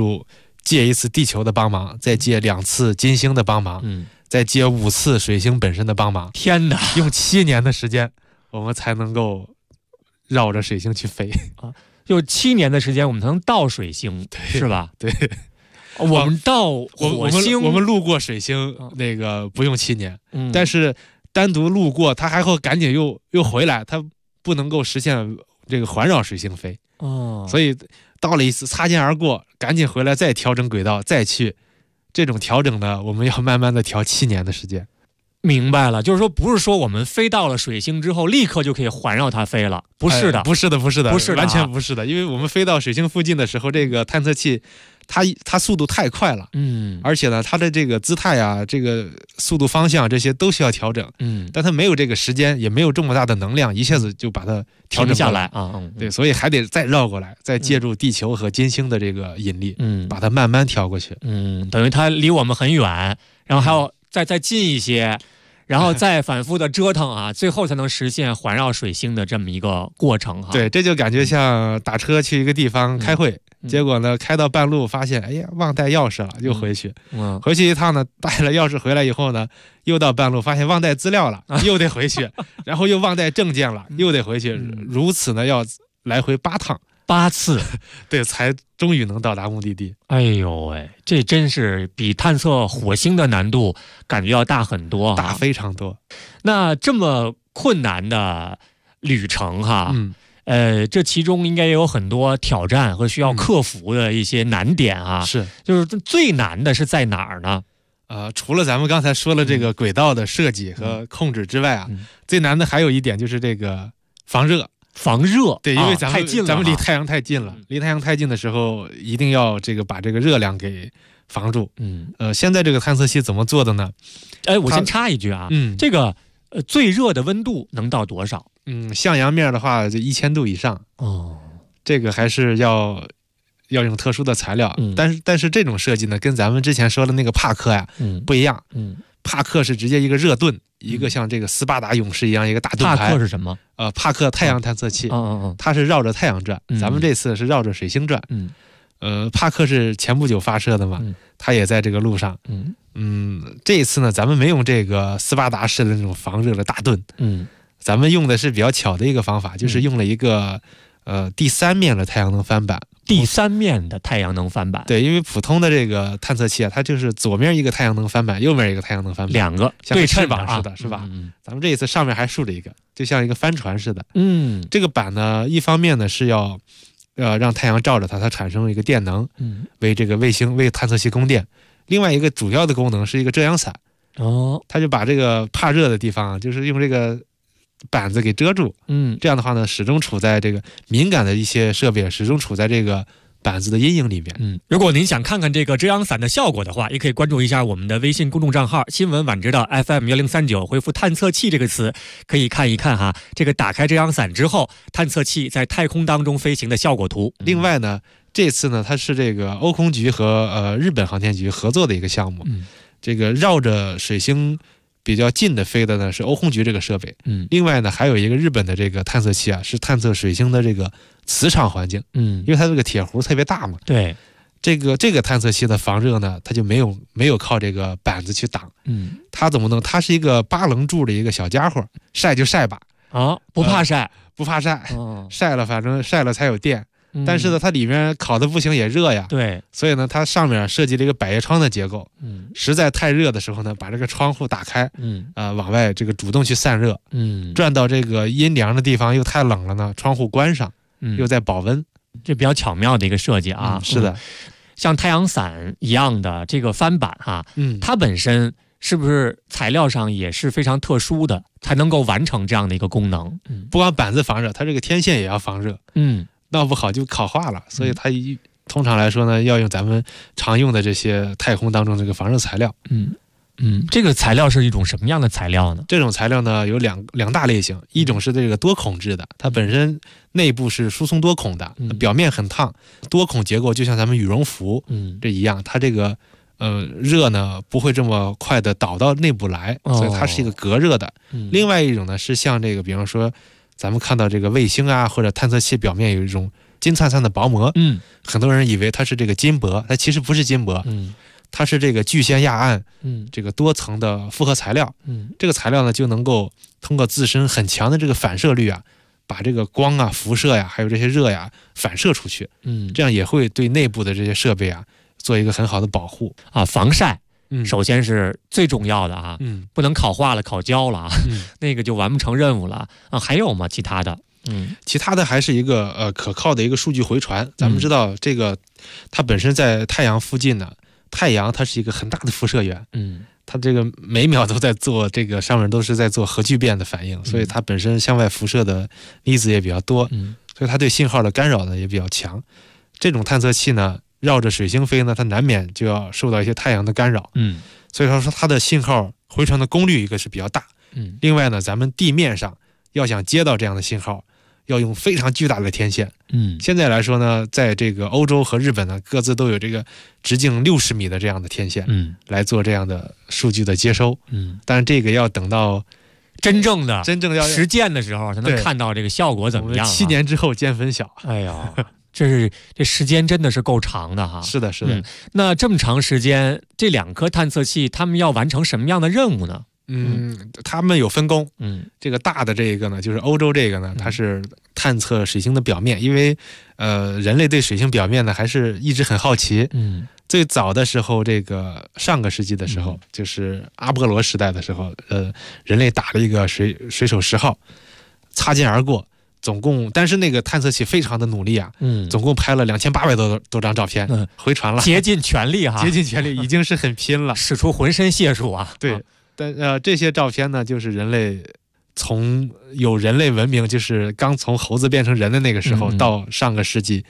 1次地球的帮忙，再借2次金星的帮忙，再借5次水星本身的帮忙。 天哪， 用7年的时间，我们才能够绕着水星去飞啊！就7年的时间，我们才能到水星，是吧？ 对， 我们到火星， 我们路过水星，那个不用7年，但是单独路过，它还会赶紧又回来，它不能够实现这个环绕水星飞。所以到了一次擦肩而过，赶紧回来再调整轨道再去，这种调整呢，我们要慢慢的调7年的时间。 明白了，就是说不是说我们飞到了水星之后立刻就可以环绕它飞了，不是的， 不是的，完全不是的，因为我们飞到水星附近的时候，这个探测器它速度太快了，而且呢，它的这个姿态啊，这个速度方向这些都需要调整，但它没有这个时间，也没有这么大的能量，一下子就把它调整下来啊， 对，所以还得再绕过来，再借助地球和金星的这个引力，把它慢慢调过去， 等于它离我们很远，然后还要再近一些。然后再反复的折腾啊，最后才能实现环绕水星的这么一个过程哈。 对，这就感觉像打车去一个地方开会，结果呢开到半路发现，哎呀忘带钥匙了，又回去。回去一趟呢，带了钥匙回来以后呢，又到半路发现忘带资料了，又得回去，然后又忘带证件了，又得回去，如此呢要来回8趟。 8次， 对，才终于能到达目的地。 哎呦喂，这真是比探测火星的难度感觉要大很多， 大非常多。 那这么困难的旅程哈，这其中应该也有很多挑战和需要克服的一些难点啊。 是， 就是最难的是在哪儿呢？ 除了咱们刚才说了这个轨道的设计和控制之外啊，最难的还有一点就是这个防热。对，因为咱们离太阳太近了，离太阳太近的时候，一定要把这个热量给防住。现在这个探测器怎么做的呢？ 我先插一句啊，这个最热的温度能到多少？ 向阳面的话就1000度以上。这个还是要用特殊的材料。但是这种设计呢，跟咱们之前说的那个帕克呀不一样。帕克是直接一个热盾，一个像这个斯巴达勇士一样一个大盾牌。 帕克是什么？ 帕克太阳探测器。它是绕着太阳转，咱们这次是绕着水星转。帕克是前不久发射的嘛，它也在这个路上。这一次呢，咱们没用这个斯巴达式的那种防热的大盾。咱们用的是比较巧的一个方法，就是用了一个第3面的太阳能翻板。 第3面的太阳能翻板。 对，因为普通的这个探测器啊，它就是左面一个太阳能翻板，右面一个太阳能翻板， 2个像个翅膀似的，是吧？咱们这一次上面还竖着一个，就像一个帆船似的。这个板呢，一方面呢是要让太阳照着它产生一个电能，为这个卫星为探测器供电。另外一个主要的功能是一个遮阳伞。它就把这个怕热的地方，就是用这个板子给遮住。这样的话呢，始终处在这个敏感的一些设备始终处在这个板子的阴影里面。 如果您想看看这个遮阳伞的效果的话，也可以关注一下我们的微信公众账号新闻晚知道 FM1039，回复探测器这个词，可以看一看哈，这个打开遮阳伞之后，探测器在太空当中飞行的效果图。 另外呢，这次呢，它是这个欧空局和日本航天局合作的一个项目。这个绕着水星比较近的飞的呢是欧空局这个设备。另外呢，还有一个日本的这个探测器啊，是探测水星的这个磁场环境。因为它这个铁弧特别大嘛。 对， 这个探测器的防热呢，它就没有靠这个板子去挡。它怎么弄？它是一个8棱柱的一个小家伙，晒就晒吧。 不怕晒， 不怕晒。晒了，反正晒了才有电。但是呢，它里面烤的不行也热呀。 对， 所以呢，它上面设计了一个百叶窗的结构。实在太热的时候呢，把这个窗户打开。往外这个主动去散热。转到这个阴凉的地方又太冷了呢，窗户关上。又在保温。 这比较巧妙的一个设计啊。 是的。 像太阳伞一样的这个翻板哈，它本身是不是材料上也是非常特殊的，才能够完成这样的一个功能？ 不光板子防热，它这个天线也要防热。闹不好就烤化了，所以它通常来说呢，要用咱们常用的这些太空当中这个防热材料。 这个材料是一种什么样的材料呢？ 这种材料呢有两大类型，一种是这个多孔质的，它本身内部是输送多孔的，表面很烫，多孔结构就像咱们羽绒服这一样，它这个热呢不会这么快的导到内部来，所以它是一个隔热的。另外一种呢是像这个，比方说咱们看到这个卫星啊或者探测器表面有一种金灿灿的薄膜。很多人以为它是这个金箔，它其实不是金箔。它是这个聚酰亚胺，这个多层的复合材料。这个材料呢就能够通过自身很强的这个反射率啊，把这个光啊、辐射呀，还有这些热呀反射出去。这样也会对内部的这些设备啊做一个很好的保护啊。防晒首先是最重要的啊。不能烤化了、烤焦了啊，那个就完不成任务了啊。还有吗？其他的？ 其他的还是一个可靠的一个数据回传。咱们知道这个它本身在太阳附近呢，太阳它是一个很大的辐射源。它这个每秒都在做这个上面都是在做核聚变的反应，所以它本身向外辐射的粒子也比较多。所以它对信号的干扰呢也比较强。这种探测器呢绕着水星飞呢，它难免就要受到一些太阳的干扰。所以说它的信号回传的功率一个是比较大。另外呢，咱们地面上要想接到这样的信号，要用非常巨大的天线。现在来说呢，在这个欧洲和日本呢，各自都有这个直径60米的这样的天线，来做这样的数据的接收。但是这个要等到真正要实践的时候，才能看到这个效果怎么样。 7年之后见分晓。 哎呀，这时间真的是够长的哈。 是的，是的。 那这么长时间，这2颗探测器他们要完成什么样的任务呢？ 他们有分工。这个大的这个呢，就是欧洲这个呢，它是探测水星的表面，因为人类对水星表面呢还是一直很好奇。最早的时候，这个上个世纪的时候，就是阿波罗时代的时候，人类打了一个水手10号，擦肩而过。总共，但是那个探测器非常的努力啊，总共拍了2800多张照片，回传了， 竭尽全力哈， 竭尽全力，已经是很拼了， 使出浑身解数啊。 对。但这些照片呢，就是人类从有人类文明，就是刚从猴子变成人的那个时候，到上个世纪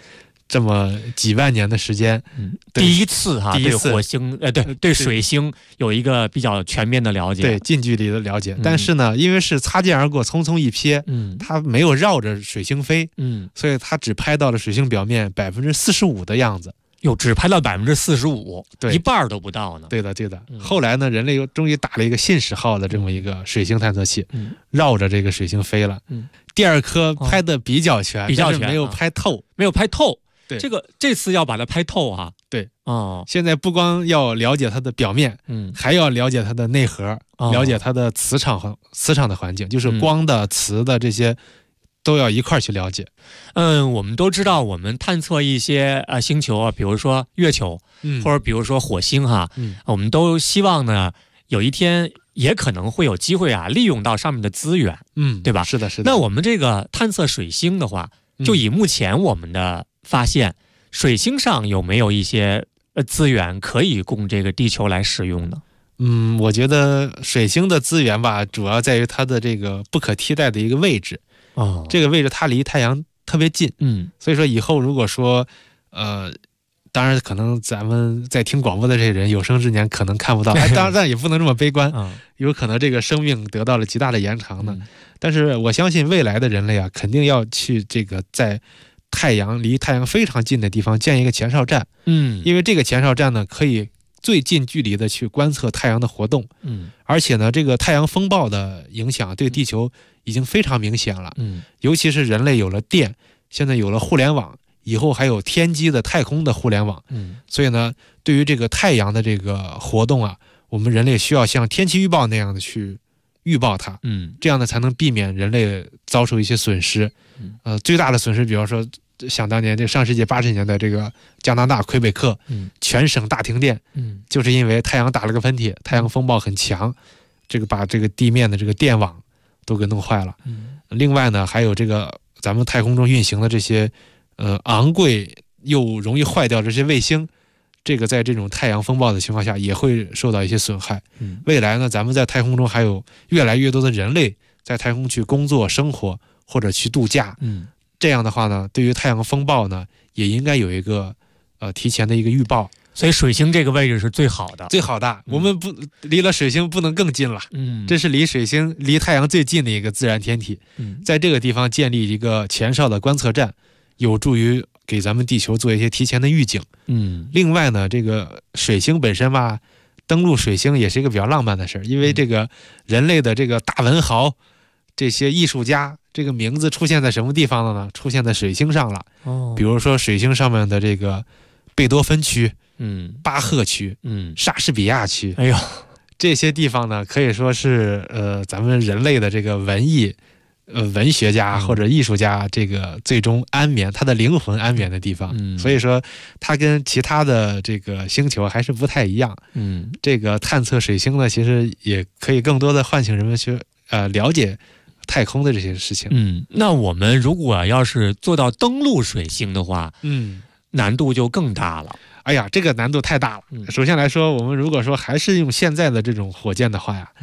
这么几万年的时间， 第一次对火星对水星有一个比较全面的了解， 对近距离的了解。但是呢，因为是擦肩而过，匆匆一瞥，它没有绕着水星飞，所以它只拍到了水星表面45%的样子。 只拍到45%，一半都不到呢。 对的。后来呢，人类又终于打了一个信使号的这么一个水星探测器，绕着这个水星飞了。第二颗拍的比较全，但是没有拍透， 对，这次要把它拍透啊。 对，现在不光要了解它的表面，还要了解它的内核，了解它的磁场的环境，就是光的、磁的这些。都要一块去了解。 我们都知道，我们探测一些星球啊，比如说月球，或者比如说火星我们都希望呢，有一天也可能会有机会利用到上面的资源，对吧？ 是的。 那我们这个探测水星的话，就以目前我们的发现，水星上有没有一些资源可以供这个地球来使用呢？ 我觉得水星的资源吧，主要在于它的这个不可替代的一个位置。这个位置它离太阳特别近，所以说以后如果说，当然可能咱们在听广播的这些人有生之年可能看不到，当然也不能这么悲观，有可能这个生命得到了极大的延长呢。但是我相信未来的人类肯定要去这个在离太阳非常近的地方建一个前哨站，因为这个前哨站呢可以最近距离的去观测太阳的活动，而且呢，这个太阳风暴的影响对地球已经非常明显了，尤其是人类有了电，现在有了互联网，以后还有天基的太空的互联网，所以呢，对于这个太阳的这个活动我们人类需要像天气预报那样的去预报它，这样呢才能避免人类遭受一些损失，最大的损失，比方说。想当年，这上世纪80年代，这个加拿大魁北克，全省大停电，就是因为太阳打了个喷嚏，太阳风暴很强，这个把这个地面的这个电网都给弄坏了。另外呢，还有这个咱们太空中运行的这些昂贵又容易坏掉这些卫星，这个在这种太阳风暴的情况下也会受到一些损害。未来呢，咱们在太空中还有越来越多的人类在太空去工作、生活或者去度假。这样的话呢，对于太阳风暴呢，也应该有一个提前的一个预报。 所以水星这个位置是最好的， 我们离了水星不能更近了。这是离太阳最近的一个自然天体。在这个地方建立一个前哨的观测站，有助于给咱们地球做一些提前的预警。另外呢，这个水星本身吧，登陆水星也是一个比较浪漫的事儿，因为这个人类的这个大文豪。这些艺术家这个名字出现在什么地方了呢？出现在水星上了。比如说水星上面的这个贝多芬区，巴赫区，莎士比亚区，这些地方呢，可以说是咱们人类的这个文学家或者艺术家这个最终安眠，他的灵魂安眠的地方。所以说它跟其他的这个星球还是不太一样。这个探测水星呢，其实也可以更多的唤醒人们去了解太空的这些事情。 那我们如果要是做到登陆水星的话，难度就更大了。 哎呀，这个难度太大了。首先来说，我们如果说还是用现在的这种火箭的话呀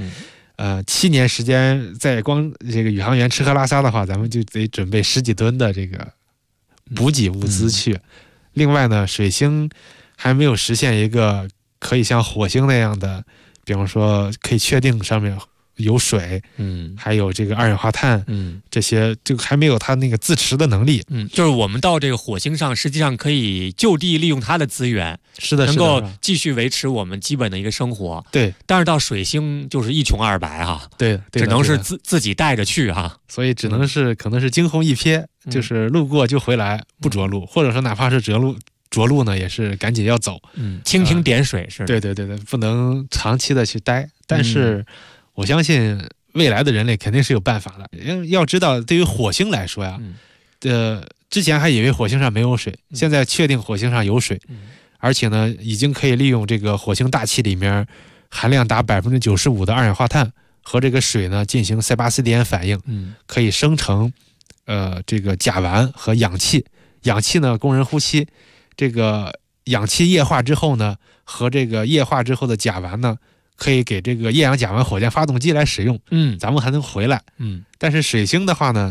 ，7年时间在光这个宇航员吃喝拉撒的话，咱们就得准备10几吨的这个补给物资去。另外呢，水星还没有实现一个可以像火星那样的，比方说可以确定上面有水，还有这个二氧化碳，这些就还没有它那个自持的能力。 就是我们到这个火星上，实际上可以就地利用它的资源，能够继续维持我们基本的一个生活。 对， 但是到水星就是一穷二白对， 只能是自己带着去所以只能是可能是惊鸿一瞥，就是路过就回来，不着陆，或者说哪怕是着陆呢，也是赶紧要走， 蜻蜓点水是。 对，不能长期的去待，但是。我相信未来的人类肯定是有办法的。要知道，对于火星来说呀，之前还以为火星上没有水，现在确定火星上有水，而且呢，已经可以利用这个火星大气里面含量达95%的二氧化碳和这个水呢进行塞巴斯蒂安反应，可以生成这个甲烷和氧气。氧气呢供人呼吸，这个氧气液化之后呢，和这个液化之后的甲烷呢。可以给这个液氧甲烷火箭发动机来使用，咱们还能回来，但是水星的话呢，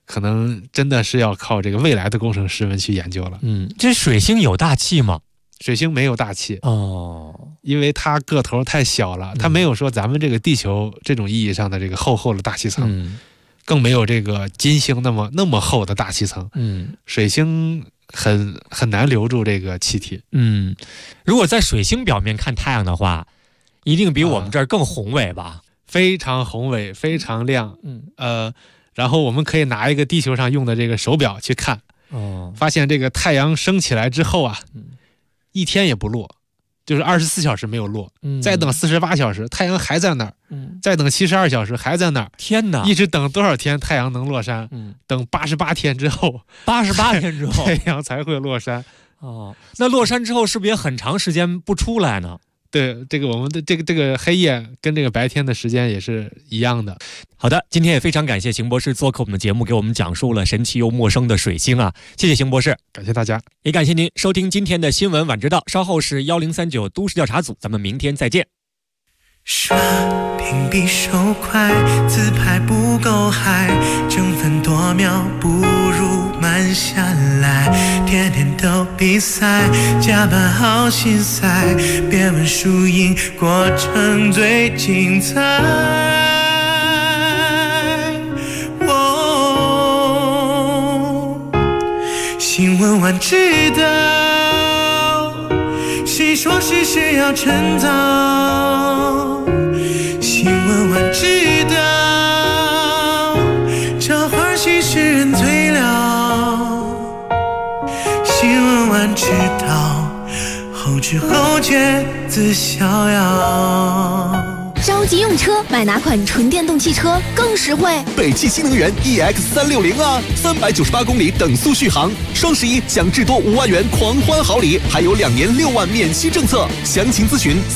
可能真的是要靠这个未来的工程师们去研究了。 这水星有大气吗？ 水星没有大气哦， 因为它个头太小了，它没有说咱们这个地球这种意义上的这个厚厚的大气层，更没有这个金星那么厚的大气层。水星很难留住这个气体。 如果在水星表面看太阳的话，一定比我们这儿更宏伟吧？ 非常宏伟，非常亮。然后我们可以拿一个地球上用的这个手表去看，发现这个太阳升起来之后啊，一天也不落，就是24小时没有落，再等48小时，太阳还在那儿，再等72小时还在那儿。 天哪！ 一直等多少天太阳能落山？等88天之后 ，88天之后太阳才会落山。 那落山之后是不是也很长时间不出来呢？ 对，这个我们的这个黑夜跟这个白天的时间也是一样的。 好的，今天也非常感谢邢博士做客我们的节目，给我们讲述了神奇又陌生的水星啊！谢谢邢博士， 感谢大家， 也感谢您收听今天的新闻晚知道。稍后是1039都市调查组，咱们明天再见。 刷屏比手快，自拍不够嗨，争分夺秒不如慢下来，天天都比赛，加班好心塞，别问输赢，过程最精彩。新闻晚知道，谁说事事要趁早？新闻晚知道，这花絮使人醉了。新闻晚知道，后知后觉自逍遥。 着急用车，买哪款纯电动汽车更实惠？ 北汽新能源 EX360啊，398公里等速续航，双11享至多5万元狂欢好礼，还有2年6万免息政策。详情咨询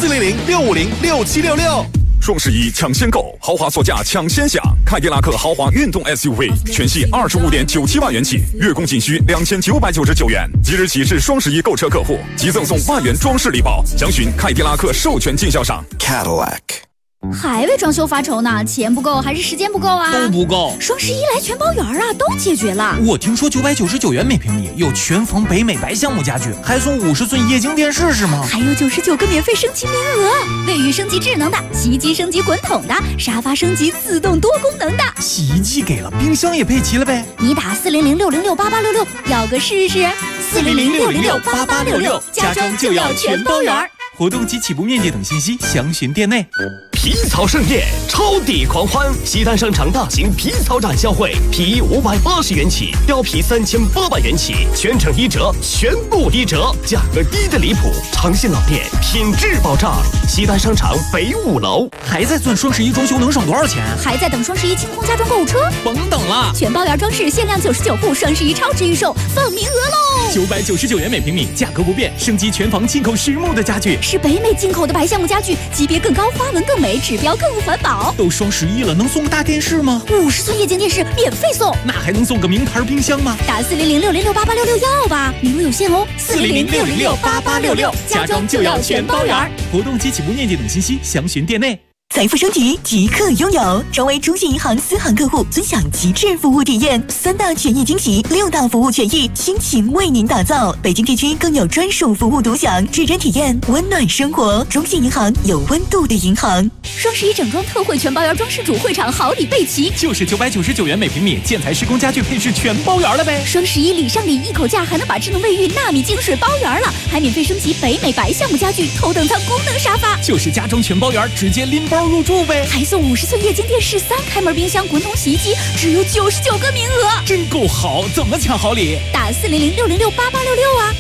400-650-6766。 双11抢先购，豪华座驾抢先享，凯迪拉克豪华运动 SUV 全系25.97万元起，月供仅需2999元。即日起至双11购车客户，即赠送万元装饰礼包。详询凯迪拉克授权经销商 Cadillac。 还为装修发愁呢？钱不够还是时间不够啊？ 都不够。 双11来全包圆啊，都解决了。 我听说999元每平米有全房北美白橡木家具，还送50寸液晶电视是吗？ 还有99个免费升级名额，卫浴升级智能的，洗衣机升级滚筒的，沙发升级自动多功能的。 洗衣机给了，冰箱也配齐了呗？ 你打400-606-8866，要个试试。400-606-8866，家装就要全包圆。 活动及起步面积等信息详询店内。 皮草盛宴，超抵狂欢！西单商场大型皮草展销会，皮衣580元起，貂皮3800元起，全程1折，全部1折，价格低的离谱。诚信老店，品质保障。西单商场北5楼。 还在算双11装修能省多少钱？ 还在等双11清空家装购物车？ 甭等了， 全包圆装饰限量99户，双11超值预售，放名额喽 ！999元每平米，价格不变，升级全房进口实木的家具， 是北美进口的白橡木家具，级别更高，花纹更美，指标更环保。 都双11了，能送个大电视吗 ？50寸液晶电视免费送。 那还能送个名牌冰箱吗？ 打400-606-8866要吧，名额有限哦。400-606-8866，家装就要全包圆。 活动及起步面积等信息详询店内。 财富升级即刻拥有，成为中信银行私行客户，尊享极致服务体验，3大权益惊喜，6大服务权益，倾情为您打造。北京地区更有专属服务独享，指针体验温暖生活。中信银行有温度的银行。 双11整装特惠全包圆装饰主会场好礼备齐， 就是999元每平米，建材施工家具配饰全包圆了呗。 双11礼上礼一口价，还能把智能卫浴纳米净水包圆了，还免费升级北美白橡木家具，头等舱功能沙发， 就是家装全包圆，直接拎包入住呗， 还送50寸液晶电视、3开门冰箱、滚筒洗衣机，只有99个名额， 真够好！怎么抢好礼？ 打400-606-8866啊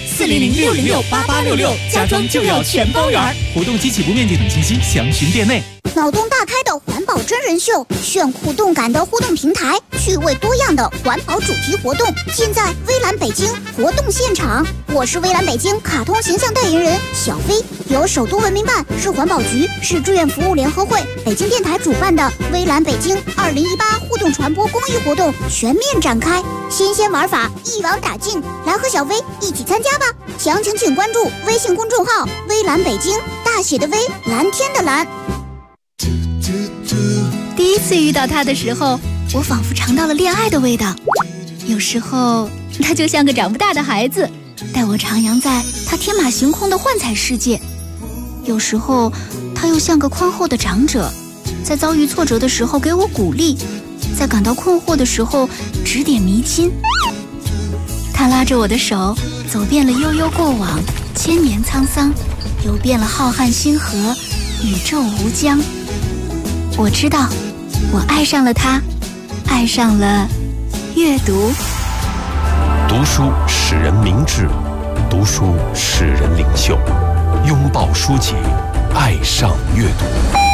，400-606-8866，家装就要全包圆。 活动及起步面积等信息详询店内。 脑洞大开的环保真人秀，炫酷动感的互动平台，趣味多样的环保主题活动，尽在微蓝北京活动现场。我是微蓝北京卡通形象代言人小飞，由首都文明办、市环保局、市志愿服务联合会、北京电台主办的微蓝北京2018互动传播公益活动全面展开，新鲜玩法一网打尽，来和小飞一起参加吧！详情请关注微信公众号微蓝北京，大写的微，蓝天的蓝。第一次遇到他的时候，我仿佛尝到了恋爱的味道。 有时候他就像个长不大的孩子，带我徜徉在他天马行空的幻彩世界；有时候他又像个宽厚的长者，在遭遇挫折的时候给我鼓励，在感到困惑的时候指点迷津。他拉着我的手，走遍了悠悠过往，千年沧桑，游遍了浩瀚星河，宇宙无疆。我知道，我爱上了他，爱上了阅读。 读书使人明智，读书使人领袖。拥抱书籍，爱上阅读。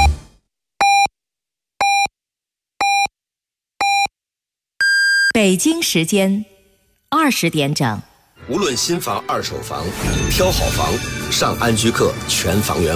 北京时间20点整。 无论新房二手房，挑好房上安居客全房源